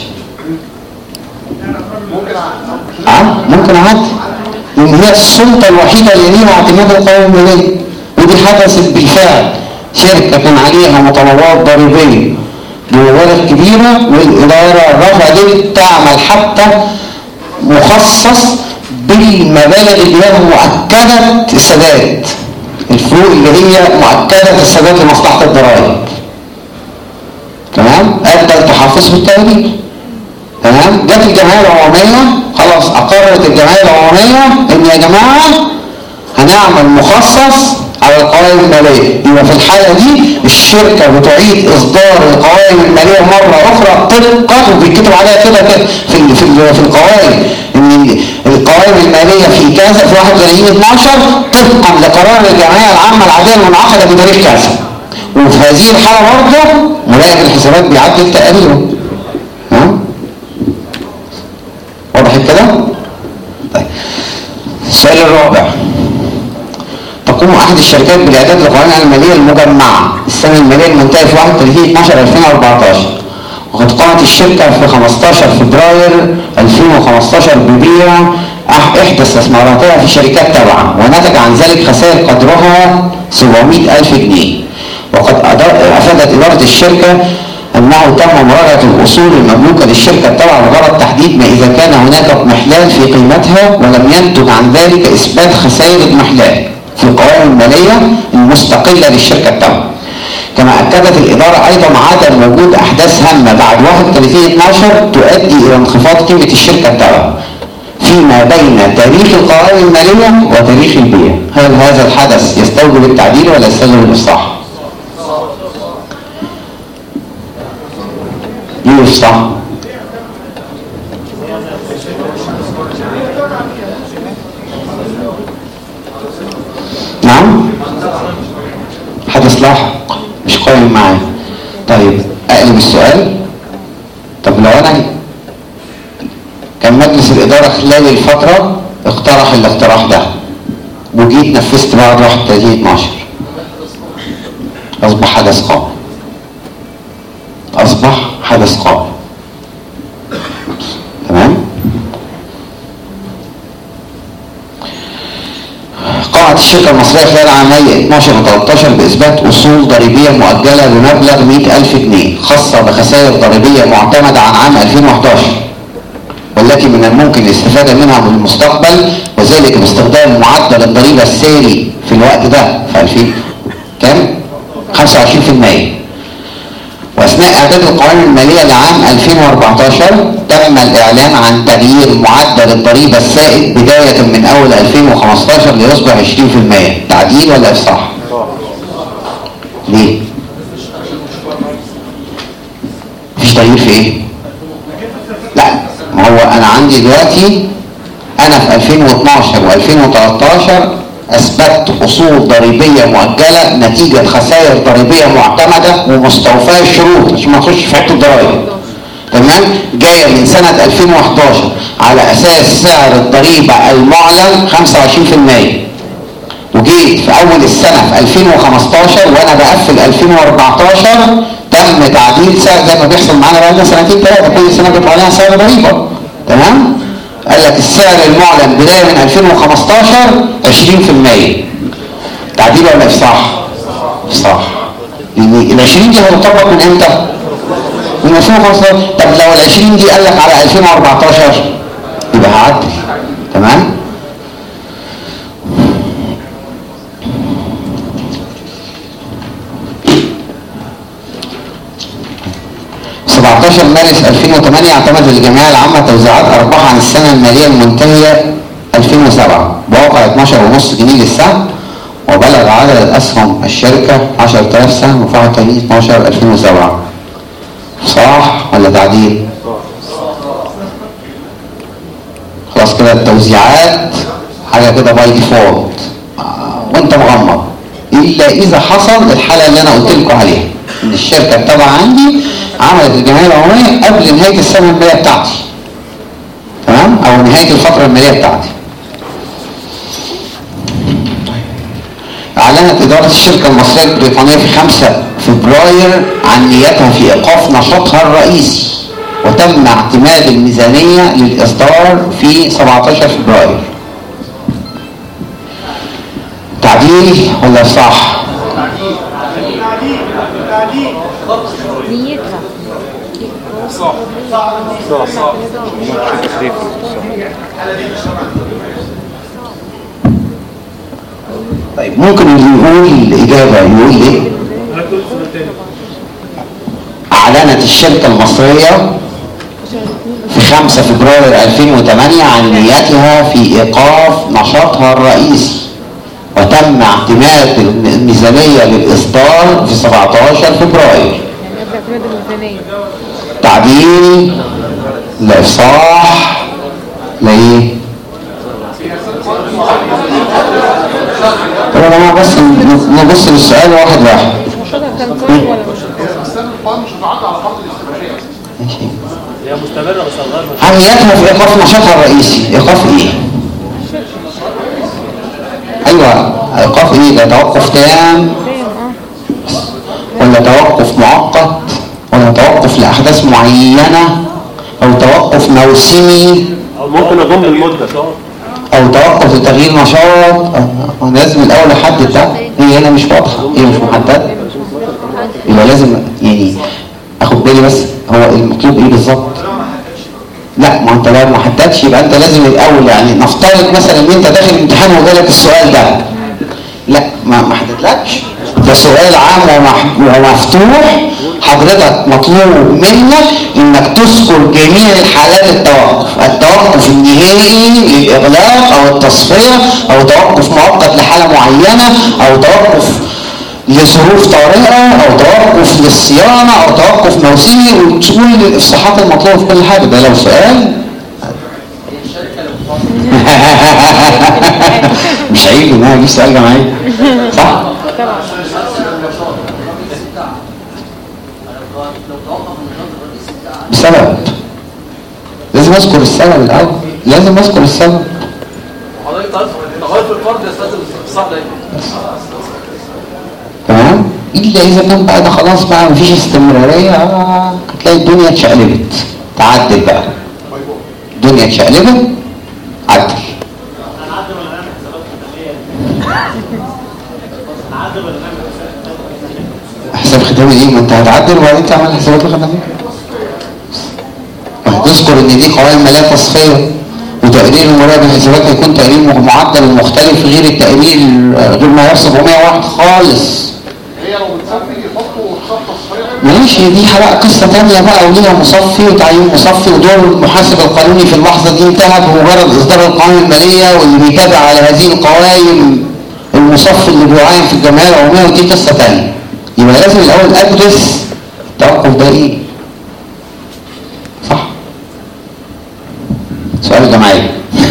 أه؟ ممكن أعدل، لأن هي السلطة الوحيدة اللي ليها اعتماد القوائم المالية، ودي حدثت بالفعل. شركة كان عليها مطالبات ضريبية بمبالغ كبيرة والإدارة رفضت تعمل حتى مخصص بالمبالغ اللي هي مؤكدة السداد، الفروق اللي هي مؤكدة السداد لمصلحة الضرائب. تمام؟ أدى التحفظ بالتأويل. تمام؟ جت الجمعية العمومية خلاص أقررت الجمعية العمومية إن يا جماعة هنعمل مخصص على القوائم المالية. يبقى في الحالة دي الشركة بتعيد إصدار القوائم المالية مرة أخرى طبقا، وبيتكتب عليها كده كده في في في القوائم إن القوائم المالية في كذا في واحد وثلاثين اتناشر طبقا لقرار الجمعية العامة العادية المنعقدة بتاريخ كذا. وفي هذه الحالة برضه مراقب الحسابات بيعدل تقريره. ها؟ واضح كده؟ طيب السؤال الرابع، تقوم أحد الشركات بالإعداد للقوائم المالية المجمعة السنة المالية المنتهية في واحد وثلاثين اتناشر ألفين وأربعتاشر، وقد قامت الشركة في خمستاشر فبراير ألفين وخمستاشر ببيع إحدى استثماراتها في شركات تابعة، ونتج عن ذلك خسائر قدرها سبعمائة ألف جنيه. وقد أفادت إدارة الشركة أنه تم مراجعة الأصول المملوكة للشركة التابعة بغرض تحديد ما إذا كان هناك اضمحلال في قيمتها، ولم ينتج عن ذلك إثبات خسائر اضمحلال في القوائم المالية المستقلة للشركة التابعة. كما أكدت الإدارة أيضا عدم وجود أحداث هامة بعد واحد وثلاثين اتناشر تؤدي إلى انخفاض قيمة الشركة التابعة فيما بين تاريخ القوائم المالية وتاريخ البيع. هل هذا الحدث يستوجب التعديل ولا يستوجب الإصلاح؟ ليه الإصلاح؟ نعم؟ حدث لاحق مش قايم معايا. طيب أقلب السؤال. طب لو أنا كان مجلس الإدارة خلال الفترة اقترح الاقتراح ده وجيت نفذت بعد واحد وثلاثين اتناشر، أصبح حدث قائم. أصبح حدث قائم. تمام؟ قامت الشركة المصرية خلال عامي اتناشر و تلتاشر بإثبات أصول ضريبية مؤجلة بمبلغ مائة ألف جنيه خاصة بخسائر ضريبية معتمدة عن عام ألفين وحداشر، والتي من الممكن الاستفادة منها في المستقبل، وذلك باستخدام معدل الضريبة الساري في الوقت ده في ألفين كام؟ خمسة وعشرين بالمئة. وأثناء إعداد القوائم المالية لعام ألفين وأربعتاشر تم الإعلان عن تغيير معدل الضريبة السائد بداية من أول ألفين وخمستاشر ليصبح عشرين بالمئة. تعديل ولا إصلاح؟ ليه؟ مفيش تغيير في إيه؟ لا، ما هو أنا عندي دلوقتي أنا في ألفين واتناشر وألفين وتلتاشر أثبت أصول ضريبية مؤجلة نتيجة خسائر ضريبية معتمدة ومستوفاة الشروط عشان ما نخش في حته الضرائب. تمام؟ جاية من سنة ألفين وحداشر على أساس سعر الضريبة المعلن خمسة وعشرين بالمئة، وجيت في أول السنة في ألفين وخمستاشر وأنا بقفل ألفين وأربعتاشر تم تعديل سعر زي ما بيحصل معانا بقالنا سنتين ثلاثة، كل سنة بيطلع عليها سعر ضريبة. تمام؟ قال لك السعر المعلن بداية من ألفين وخمستاشر عشرين بالمئة. تعديل ولا إفصاح؟ إفصاح. لأن ال عشرين دي هتطبق من إمتى؟ من ألفين وخمستاشر. طب لو ال عشرين دي قال لك على ألفين وأربعتاشر يبقى هعدل. تمام؟ سبعتاشر مارس ألفين وثمانية اعتمد الجمعية العامة توزيعات أرباح عن السنة المالية المنتهية ألفين وسبعة بواقع اتناشر ونص جنيه للسهم، وبلغ عدد الأسهم الشركة عشرة آلاف سهم وفاق تاريخ اتناشر ألفين وسبعة. صح ولا تعديل؟ خلاص كده التوزيعات حاجة كده باي ديفولت وانت مغمض، إلا إذا حصل الحالة اللي أنا قلت لكم عليها، إن الشركة التابعة عندي عملت الجمعية العمومية قبل نهاية السنة المالية بتاعتي، تمام؟ أو نهاية الفترة المالية بتاعتي. أعلنت إدارة الشركة المصرية البريطانية في خمسة فبراير عن نيتها في إيقاف نشاطها الرئيسي، وتم اعتماد الميزانية للإصدار في سبعتاشر فبراير. تعديل ولا صح؟ نيتها صح صح صح صح طيب ممكن اللي يقول الإجابة يقول ليه؟ أعلنت الشركة المصرية في خمسة فبراير ألفين وثمانية عن نيتها في إيقاف نشاطها الرئيسي، وتم اعتماد الميزانية للإصدار في سبعتاشر فبراير. يعني قبل اعتماد الميزانية. تعديل لا إفصاح لا إيه؟ طب يا جماعة بس نبص للسؤال واحد واحد. نشاطها كان قوي ولا مش قوي؟ السنه القائم مش هتعدي على فرض الاستمراريه. ماشي. هي مستمره بس الغرب عن نيتها في إيقاف نشاطها الرئيسي. إيقاف إيه؟ أيوة إيقاف إيه؟ ده توقف تام ولا توقف مؤقت ولا توقف لأحداث معينة أو توقف موسمي او ممكن اضم المده أو توقف لتغيير نشاط؟ أو لازم الأول أحدد ده. هي هنا مش واضحة، هي مش محددة، يبقى لازم يعني أخد بالي بس هو المطلوب إيه بالظبط. لا ما انت لو ما حددتش يبقى انت لازم الاول يعني نفترض مثلا ان انت داخل امتحان وجالك السؤال ده، لا ما ما حددلكش، ده سؤال عام ومفتوح، حضرتك مطلوب منك انك تذكر جميع الحالات التوقف، التوقف النهائي للاغلاق او التصفيه او توقف مؤقت لحاله معينه او توقف لظروف طارئه او توقف للصيانه او توقف موسمي، وتقول الافصاحات المطلوبه في كل حاجه. ده لو سؤال مش عيب ان انا اجيب سؤال جماعي صح؟ بسبب لازم اذكر السبب الاول، لازم اذكر السبب. حضرتك تغير في الفرد يستلزم الاستفسار ده. تمام؟ الا اذا كان بقى ده خلاص بقى مفيش استمراريه، آه هتلاقي الدنيا اتشقلبت. تعدل بقى الدنيا اتشقلبت، عدل. حساب ختامي ايه؟ ما انت هتعدل وبعدين تعمل حسابات الختاميه. هتذكر ان دي قوائم ماليه تصفيه، وتقرير المراقب الحسابات هيكون تقرير معدل مختلف غير التقرير غير ما يوصف مية وواحد خالص. هي لو بتصفي يحطوا حساب تصفيه ماشي، دي بقى قصه ثانيه بقى، وليها مصفي وتعيين مصفي، ودور المحاسب القانوني في اللحظه دي انتهى بمجرد اصدار القوائم الماليه، واللي بيتابع على هذه القوائم المصفي اللي بيعين في الجمعيه العموميه، ودي قصه ثانيه. يبقى لازم الاول ادرس التوقف ده ايه. صح؟ سؤال جماعي.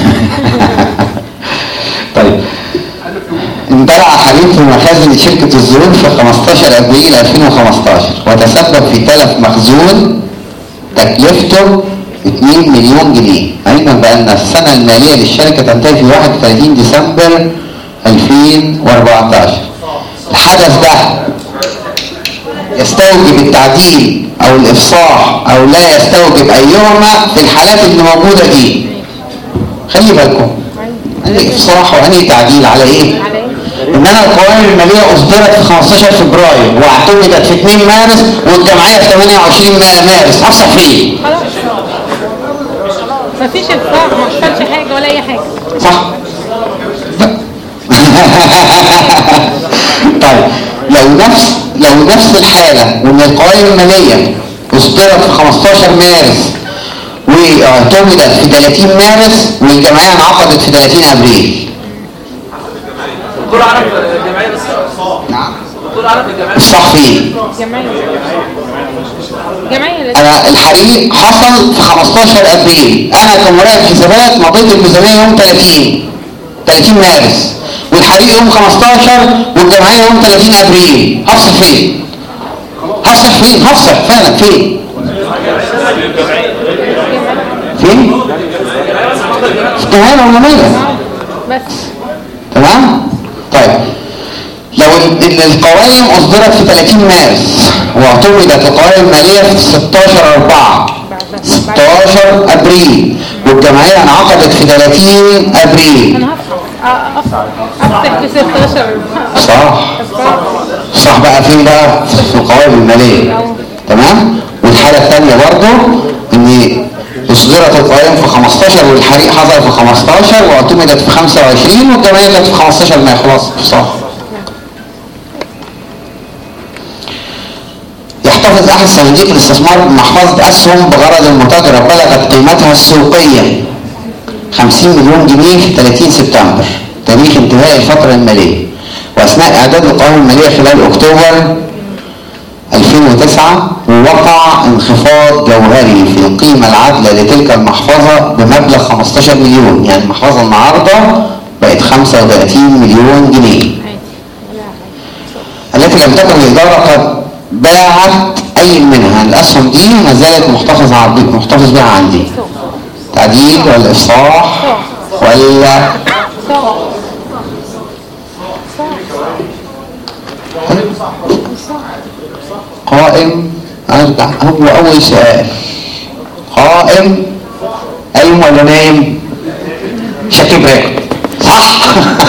طيب اندلع حليم في مخازن شركة الزيوت في خمستاشر ابريل ألفين وخمستاشر، وتسبب في تلف مخزون تكلفته اتنين مليون جنيه، علما بان السنة المالية للشركة تنتهي في واحد وثلاثين ديسمبر ألفين وأربعتاشر. الحدث ده يستوجب التعديل او الافصاح او لا يستوجب ايهما في الحالات اللي موجودة دي. خلي بالكم انهي افصاح وانهي تعديل على ايه؟ ان انا القوائم الماليه اصدرت في خمستاشر فبراير واعتمدت في اتنين مارس والجمعيه في ثمانية وعشرين مارس، افصح فيه خلاص مفيش افصاح، ما حصلش حاجه ولا اي حاجه. صح؟ طيب لو نفس لو نفس الحاله وان القوائم الماليه اصدرت في خمستاشر مارس واعتمدت في تلاتين مارس والجمعيه انعقدت في تلاتين ابريل. الدكتور عرف الجمعيه بس. نعم. الدكتور عرف الجمعيه. الصح فين؟ جمعية جمعية انا الحريق حصل في خمستاشر ابريل، انا كمراقب حسابات مضيت الميزانيه يوم تلاتين تلاتين مارس والحريق يوم خمستاشر والجمعيه يوم تلاتين ابريل. هفصل فين؟ هفصل فين؟ هفصل فعلا فين؟ فين؟ في الجمعيه العموميه. بس تمام؟ طيب لو ان القوائم اصدرت في تلاتين مارس واعتمدت القوائم الماليه في ستاشر اربعة ستاشر ابريل والجمعيه انعقدت في تلاتين ابريل. انا هفتح افتح في ستاشر. صح صح بقى فين بقى؟ في القوائم الماليه. تمام؟ والحاله الثانيه برضه ان اصدرت القوائم في خمستاشر والحريق حصل في خمستاشر واعتمدت في خمسة وعشرين والجمعيه كانت في خمستاشر ما خلاص. صح. يحتفظ احد صناديق الاستثمار بمحفظه اسهم بغرض المتاجره بلغت قيمتها السوقيه خمسين مليون جنيه في تلاتين سبتمبر تاريخ انتهاء الفتره الماليه، واثناء اعداد القوائم الماليه خلال اكتوبر ألفين وتسعة ووقع انخفاض جوهري في القيمه العادله لتلك المحفظه بمبلغ خمستاشر مليون، يعني المحفظه النهارده بقت خمسة وتلاتين مليون جنيه التي لم تكن الاداره قد باعت اي منها. الاسهم دي ما زالت محتفظ محتفظ بها عندي. تعديل ولا افصاح ولا قائم؟ ارجع هو اول سؤال. قائم قايم ولا نايم؟ شكل راكب صح.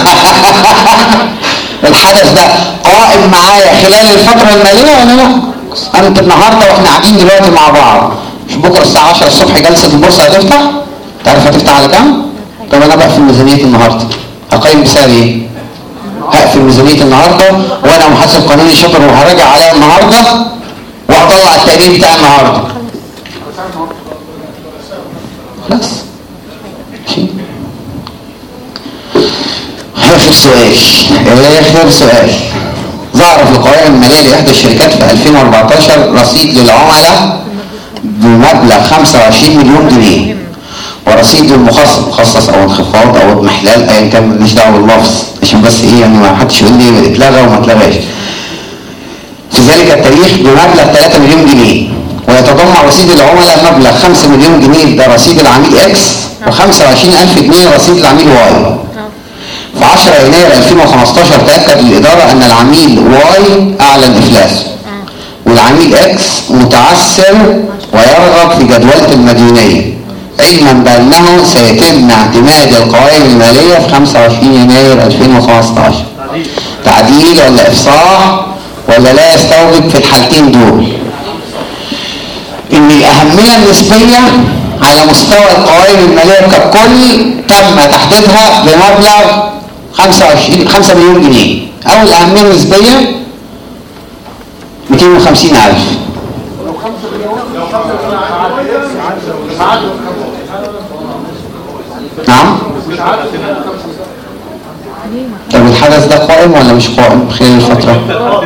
الحدث ده قائم معايا خلال الفترة المالية ولا لا؟ انت النهاردة واحنا قاعدين دلوقتي مع بعض، مش بكرة الساعة عشرة الصبح جلسة البورصة هتفتح؟ تعرف هتفتح على كام؟ طب انا بقفل ميزانية النهاردة، هقيم بسعر ايه؟ هقفل ميزانية النهاردة وانا محاسب قانوني شاطر وهراجع عليها النهاردة وهطلع التقرير بتاع النهاردة. خلاص؟ آخر سؤال آخر سؤال ظهر في القوائم المالية لإحدى الشركات في ألفين وأربعتاشر رصيد للعملاء بمبلغ خمسة وعشرين مليون جنيه ورصيد للمخصص مخصص أو انخفاض أو اضمحلال أيا كان، ماليش دعوة باللفظ عشان بس إيه يعني ما حدش يقول لي اتلغى وما اتلغاش. في ذلك التاريخ بمبلغ تلاتة مليون جنيه، ويتضمن رصيد العملاء مبلغ خمسة مليون جنيه ده رصيد العميل اكس وخمسة وعشرين ألف جنيه رصيد العميل واي. في عشرة يناير ألفين وخمستاشر تأكد الإدارة أن العميل واي أعلن إفلاسه والعميل اكس متعثر ويرغب في جدولة المديونية، علما بأنه سيتم اعتماد القوائم المالية في خمسة وعشرين يناير ألفين وخمستاشر. تعديل ولا إفصاح ولا لا يستوجب في الحالتين دول؟ إن الأهمية النسبية على مستوى القوائم المالية ككل تم تحديدها بمبلغ خمسة وعشرين خمسة مليون جنيه، أو الأهمية النسبية مئتين وخمسين ألف. نعم؟ طب الحدث ده قائم ولا مش قائم خلال الفترة؟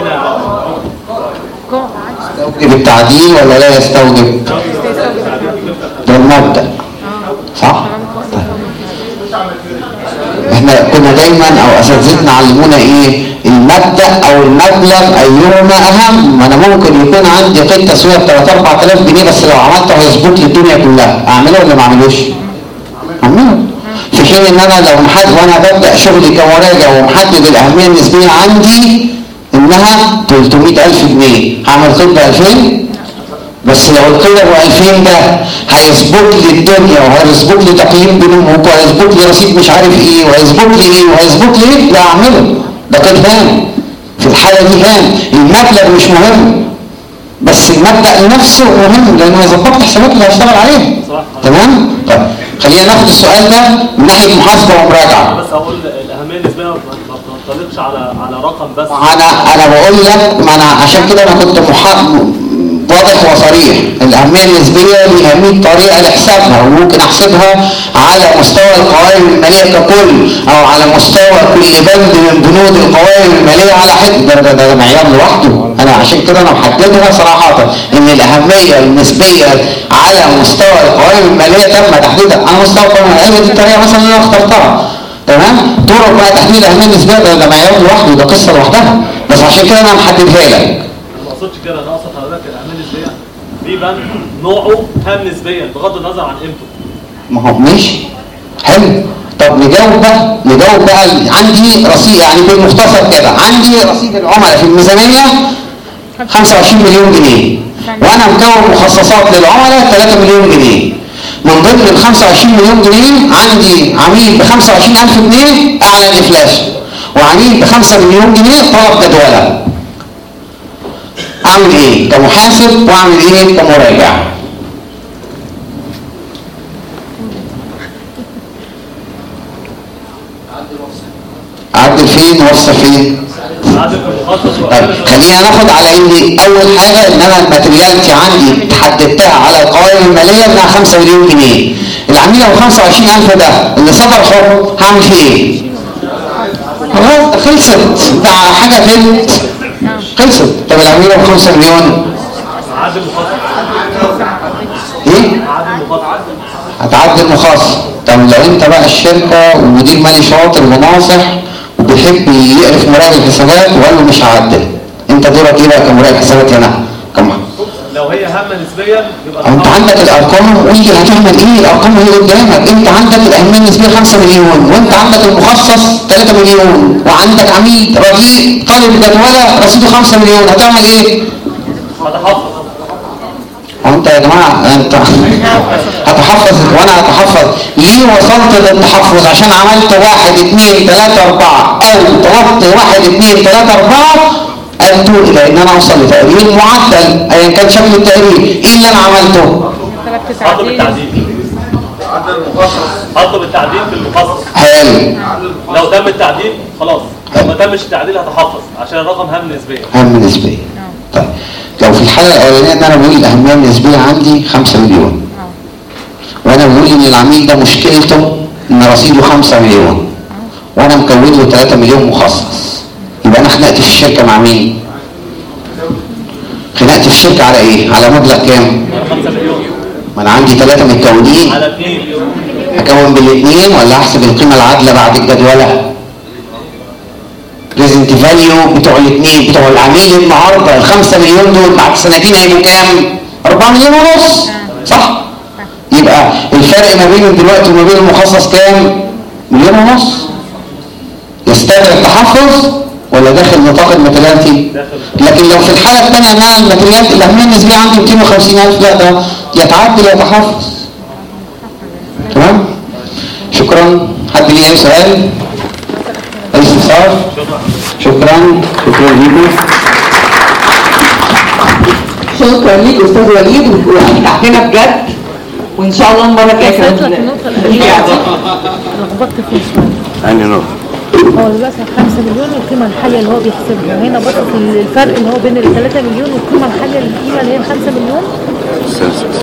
يستوجب التعديل ولا لا يستوجب؟ ده المبدأ صح؟ احنا كنا دايما او اساتذتنا علمونا ايه؟ المبدأ او المبلغ ايهما اهم. ما انا ممكن يكون عندي قيد تسوية ب تلاتة أربعة آلاف جنيه بس لو عملته هيظبط لي الدنيا كلها، اعمله ولا ما اعملوش؟ اعمله. في حين ان انا لو محدد وانا ببدأ شغلي كمراجع ومحدد الاهمية النسبية عندي انها تلتمية ألف جنيه، هعمل قيد ب ألفين بس لو القيد ابو ألفين ده هيظبط لي الدنيا وهيظبط لي تقييم بنوك وهيظبط لي رصيد مش عارف ايه وهيظبط لي ايه وهيظبط لي ايه، لا اعمله. ده قيد هام في الحاله دي هام. المبلغ مش مهم بس المبدأ نفسه مهم لانه هيظبط لي الحسابات اللي هشتغل عليها. تمام؟ طيب خلينا ناخد السؤال ده من ناحيه محاسبه ومراجعه. بس اقول الاهميه النسبيه ما بتنطلقش على على رقم بس. انا انا بقول لك ما انا عشان كده انا كنت محا... واضح وصريح. الأهمية النسبية ليها مية طريقة لحسابها، وممكن أحسبها على مستوى القوائم المالية ككل، أو على مستوى كل بند من بنود القوائم المالية على حد. ده, ده, ده معيار لوحده. أنا عشان كده أنا محددها صراحة إن الأهمية النسبية على مستوى القوائم المالية تم تحديدها على مستوى القوائم المالية. دي الطريقة مثلا اللي أنا اخترتها، تمام. طرق بقى تحديد الأهمية النسبية ده, ده معيار لوحده، ده قصة لوحدها، بس عشان كده أنا محددها لك. ما اقصدش كده، انا اقصد حضرتك الاهميه النسبيه في بند نوعه هام نسبيا بغض النظر عن قيمته. ما هو ماشي حلو. طب نجاوب بقى نجاوب بقى عندي رصيد، يعني بالمختصر كده عندي رصيد العملاء في الميزانيه خمسة وعشرين مليون جنيه، وانا مكون مخصصات للعملاء ثلاثة مليون جنيه. من ضمن ال خمسة وعشرين مليون جنيه عندي عميل ب خمسة وعشرين ألف جنيه اعلن افلاسه، وعميل ب خمسة مليون جنيه طلب جدوله. اعمل ايه كمحاسب واعمل ايه كمراجع؟ عدل فين ووصل فين؟ طيب خلينا ناخد على ان اول حاجه ان انا الماتريالتي عندي حددتها على القوائم الماليه انها خمسة مليون جنيه. العميل ابو خمسة وعشرين ألف ده اللي صدر حكم هعمل فيه ايه؟ خلاص خلصت، ده حاجه فين؟ خلصت. طب العميل ابو خمسة مليون عدل مخاطر. ايه؟ عدل مخاطر. هتعدي المخاصم. طب لو انت بقى الشركه ومدير مالي شاطر وناصح وبيحب يعرف مراجع الحسابات وقال له مش هعدل، انت دورك ايه بقى كمراجع حسابات هنا؟ كم لو هي هامه نسبيا يبقى انت عندك الارقام، قول لي هتعمل ايه؟ الارقام هي قدامك. انت عندك الاهميه النسبيه خمسة مليون، وانت عندك المخصص ثلاثة مليون، وعندك عميل رديء طالب جدوله رصيده خمسة مليون، هتعمل ايه؟ هتحفظ. وانت يا جماعه انت هتحفظ وانا هتحفظ. ليه وصلت للتحفظ؟ عشان عملت واحد اثنين ثلاثة اربعة، او طلبت واحد اثنين ثلاثة اربعة، ادوا الى ان انا اوصل لتقرير معدل ايا كان شكل التقرير. ايه اللي انا عملته؟ حطه بالتعديل. حطه بالتعديل في المخصص. حلو. لو تم التعديل خلاص، لو ما تمش التعديل هتحفظ عشان الرقم هام نسبيا. هام نسبيا. طيب لو في الحاله الاولانيه ان انا بقول الاهميه النسبيه عندي خمسة مليون، وانا بقول ان العميل ده مشكلته ان رصيده خمسة مليون، وانا مكون له ثلاثة مليون مخصص، يبقى انا خنقت في الشركه مع مين؟ خنقت في الشركه على ايه؟ على مبلغ كام؟ خمسة مليون. ما انا عندي ثلاثه متكونين، على اثنين. اكون بالاثنين ولا احسب القيمه العادله بعد الجدوله؟ بريزنت فاليو بتوع الاثنين بتوع العميل النهارده الخمسة مليون دول بعد سنتين هيبقوا كام؟ أربعة مليون ونص، صح؟ يبقى الفرق ما بين دلوقتي وما بين المخصص كام؟ مليون ونص. يستدعي التحفظ ولا داخل نطاق الماتريالتي؟ لكن لو في الحاله الثانيه ان انا الماتريالتي الاهميه النسبيه عندي مئتين وخمسين ألف، لا ده يتعدل يتحفظ. تمام؟ شكرا. حد ليه اي سؤال؟ اي استفسار؟ شكرا. شكرا ليكم. شكرا ليك استاذ وليد، وتعبنا بجد، وان شاء الله المره الجايه كمان نيجي لخبطت فيه شويه. أنهي نقطة؟ هو دلوقتي خمسة مليون والقيمه الحاليه اللي هو بيحسبها، وهنا بص الفرق اللي هو بين ال ثلاثة مليون والقيمه الحاليه للقيمه اللي هي ال خمسة مليون.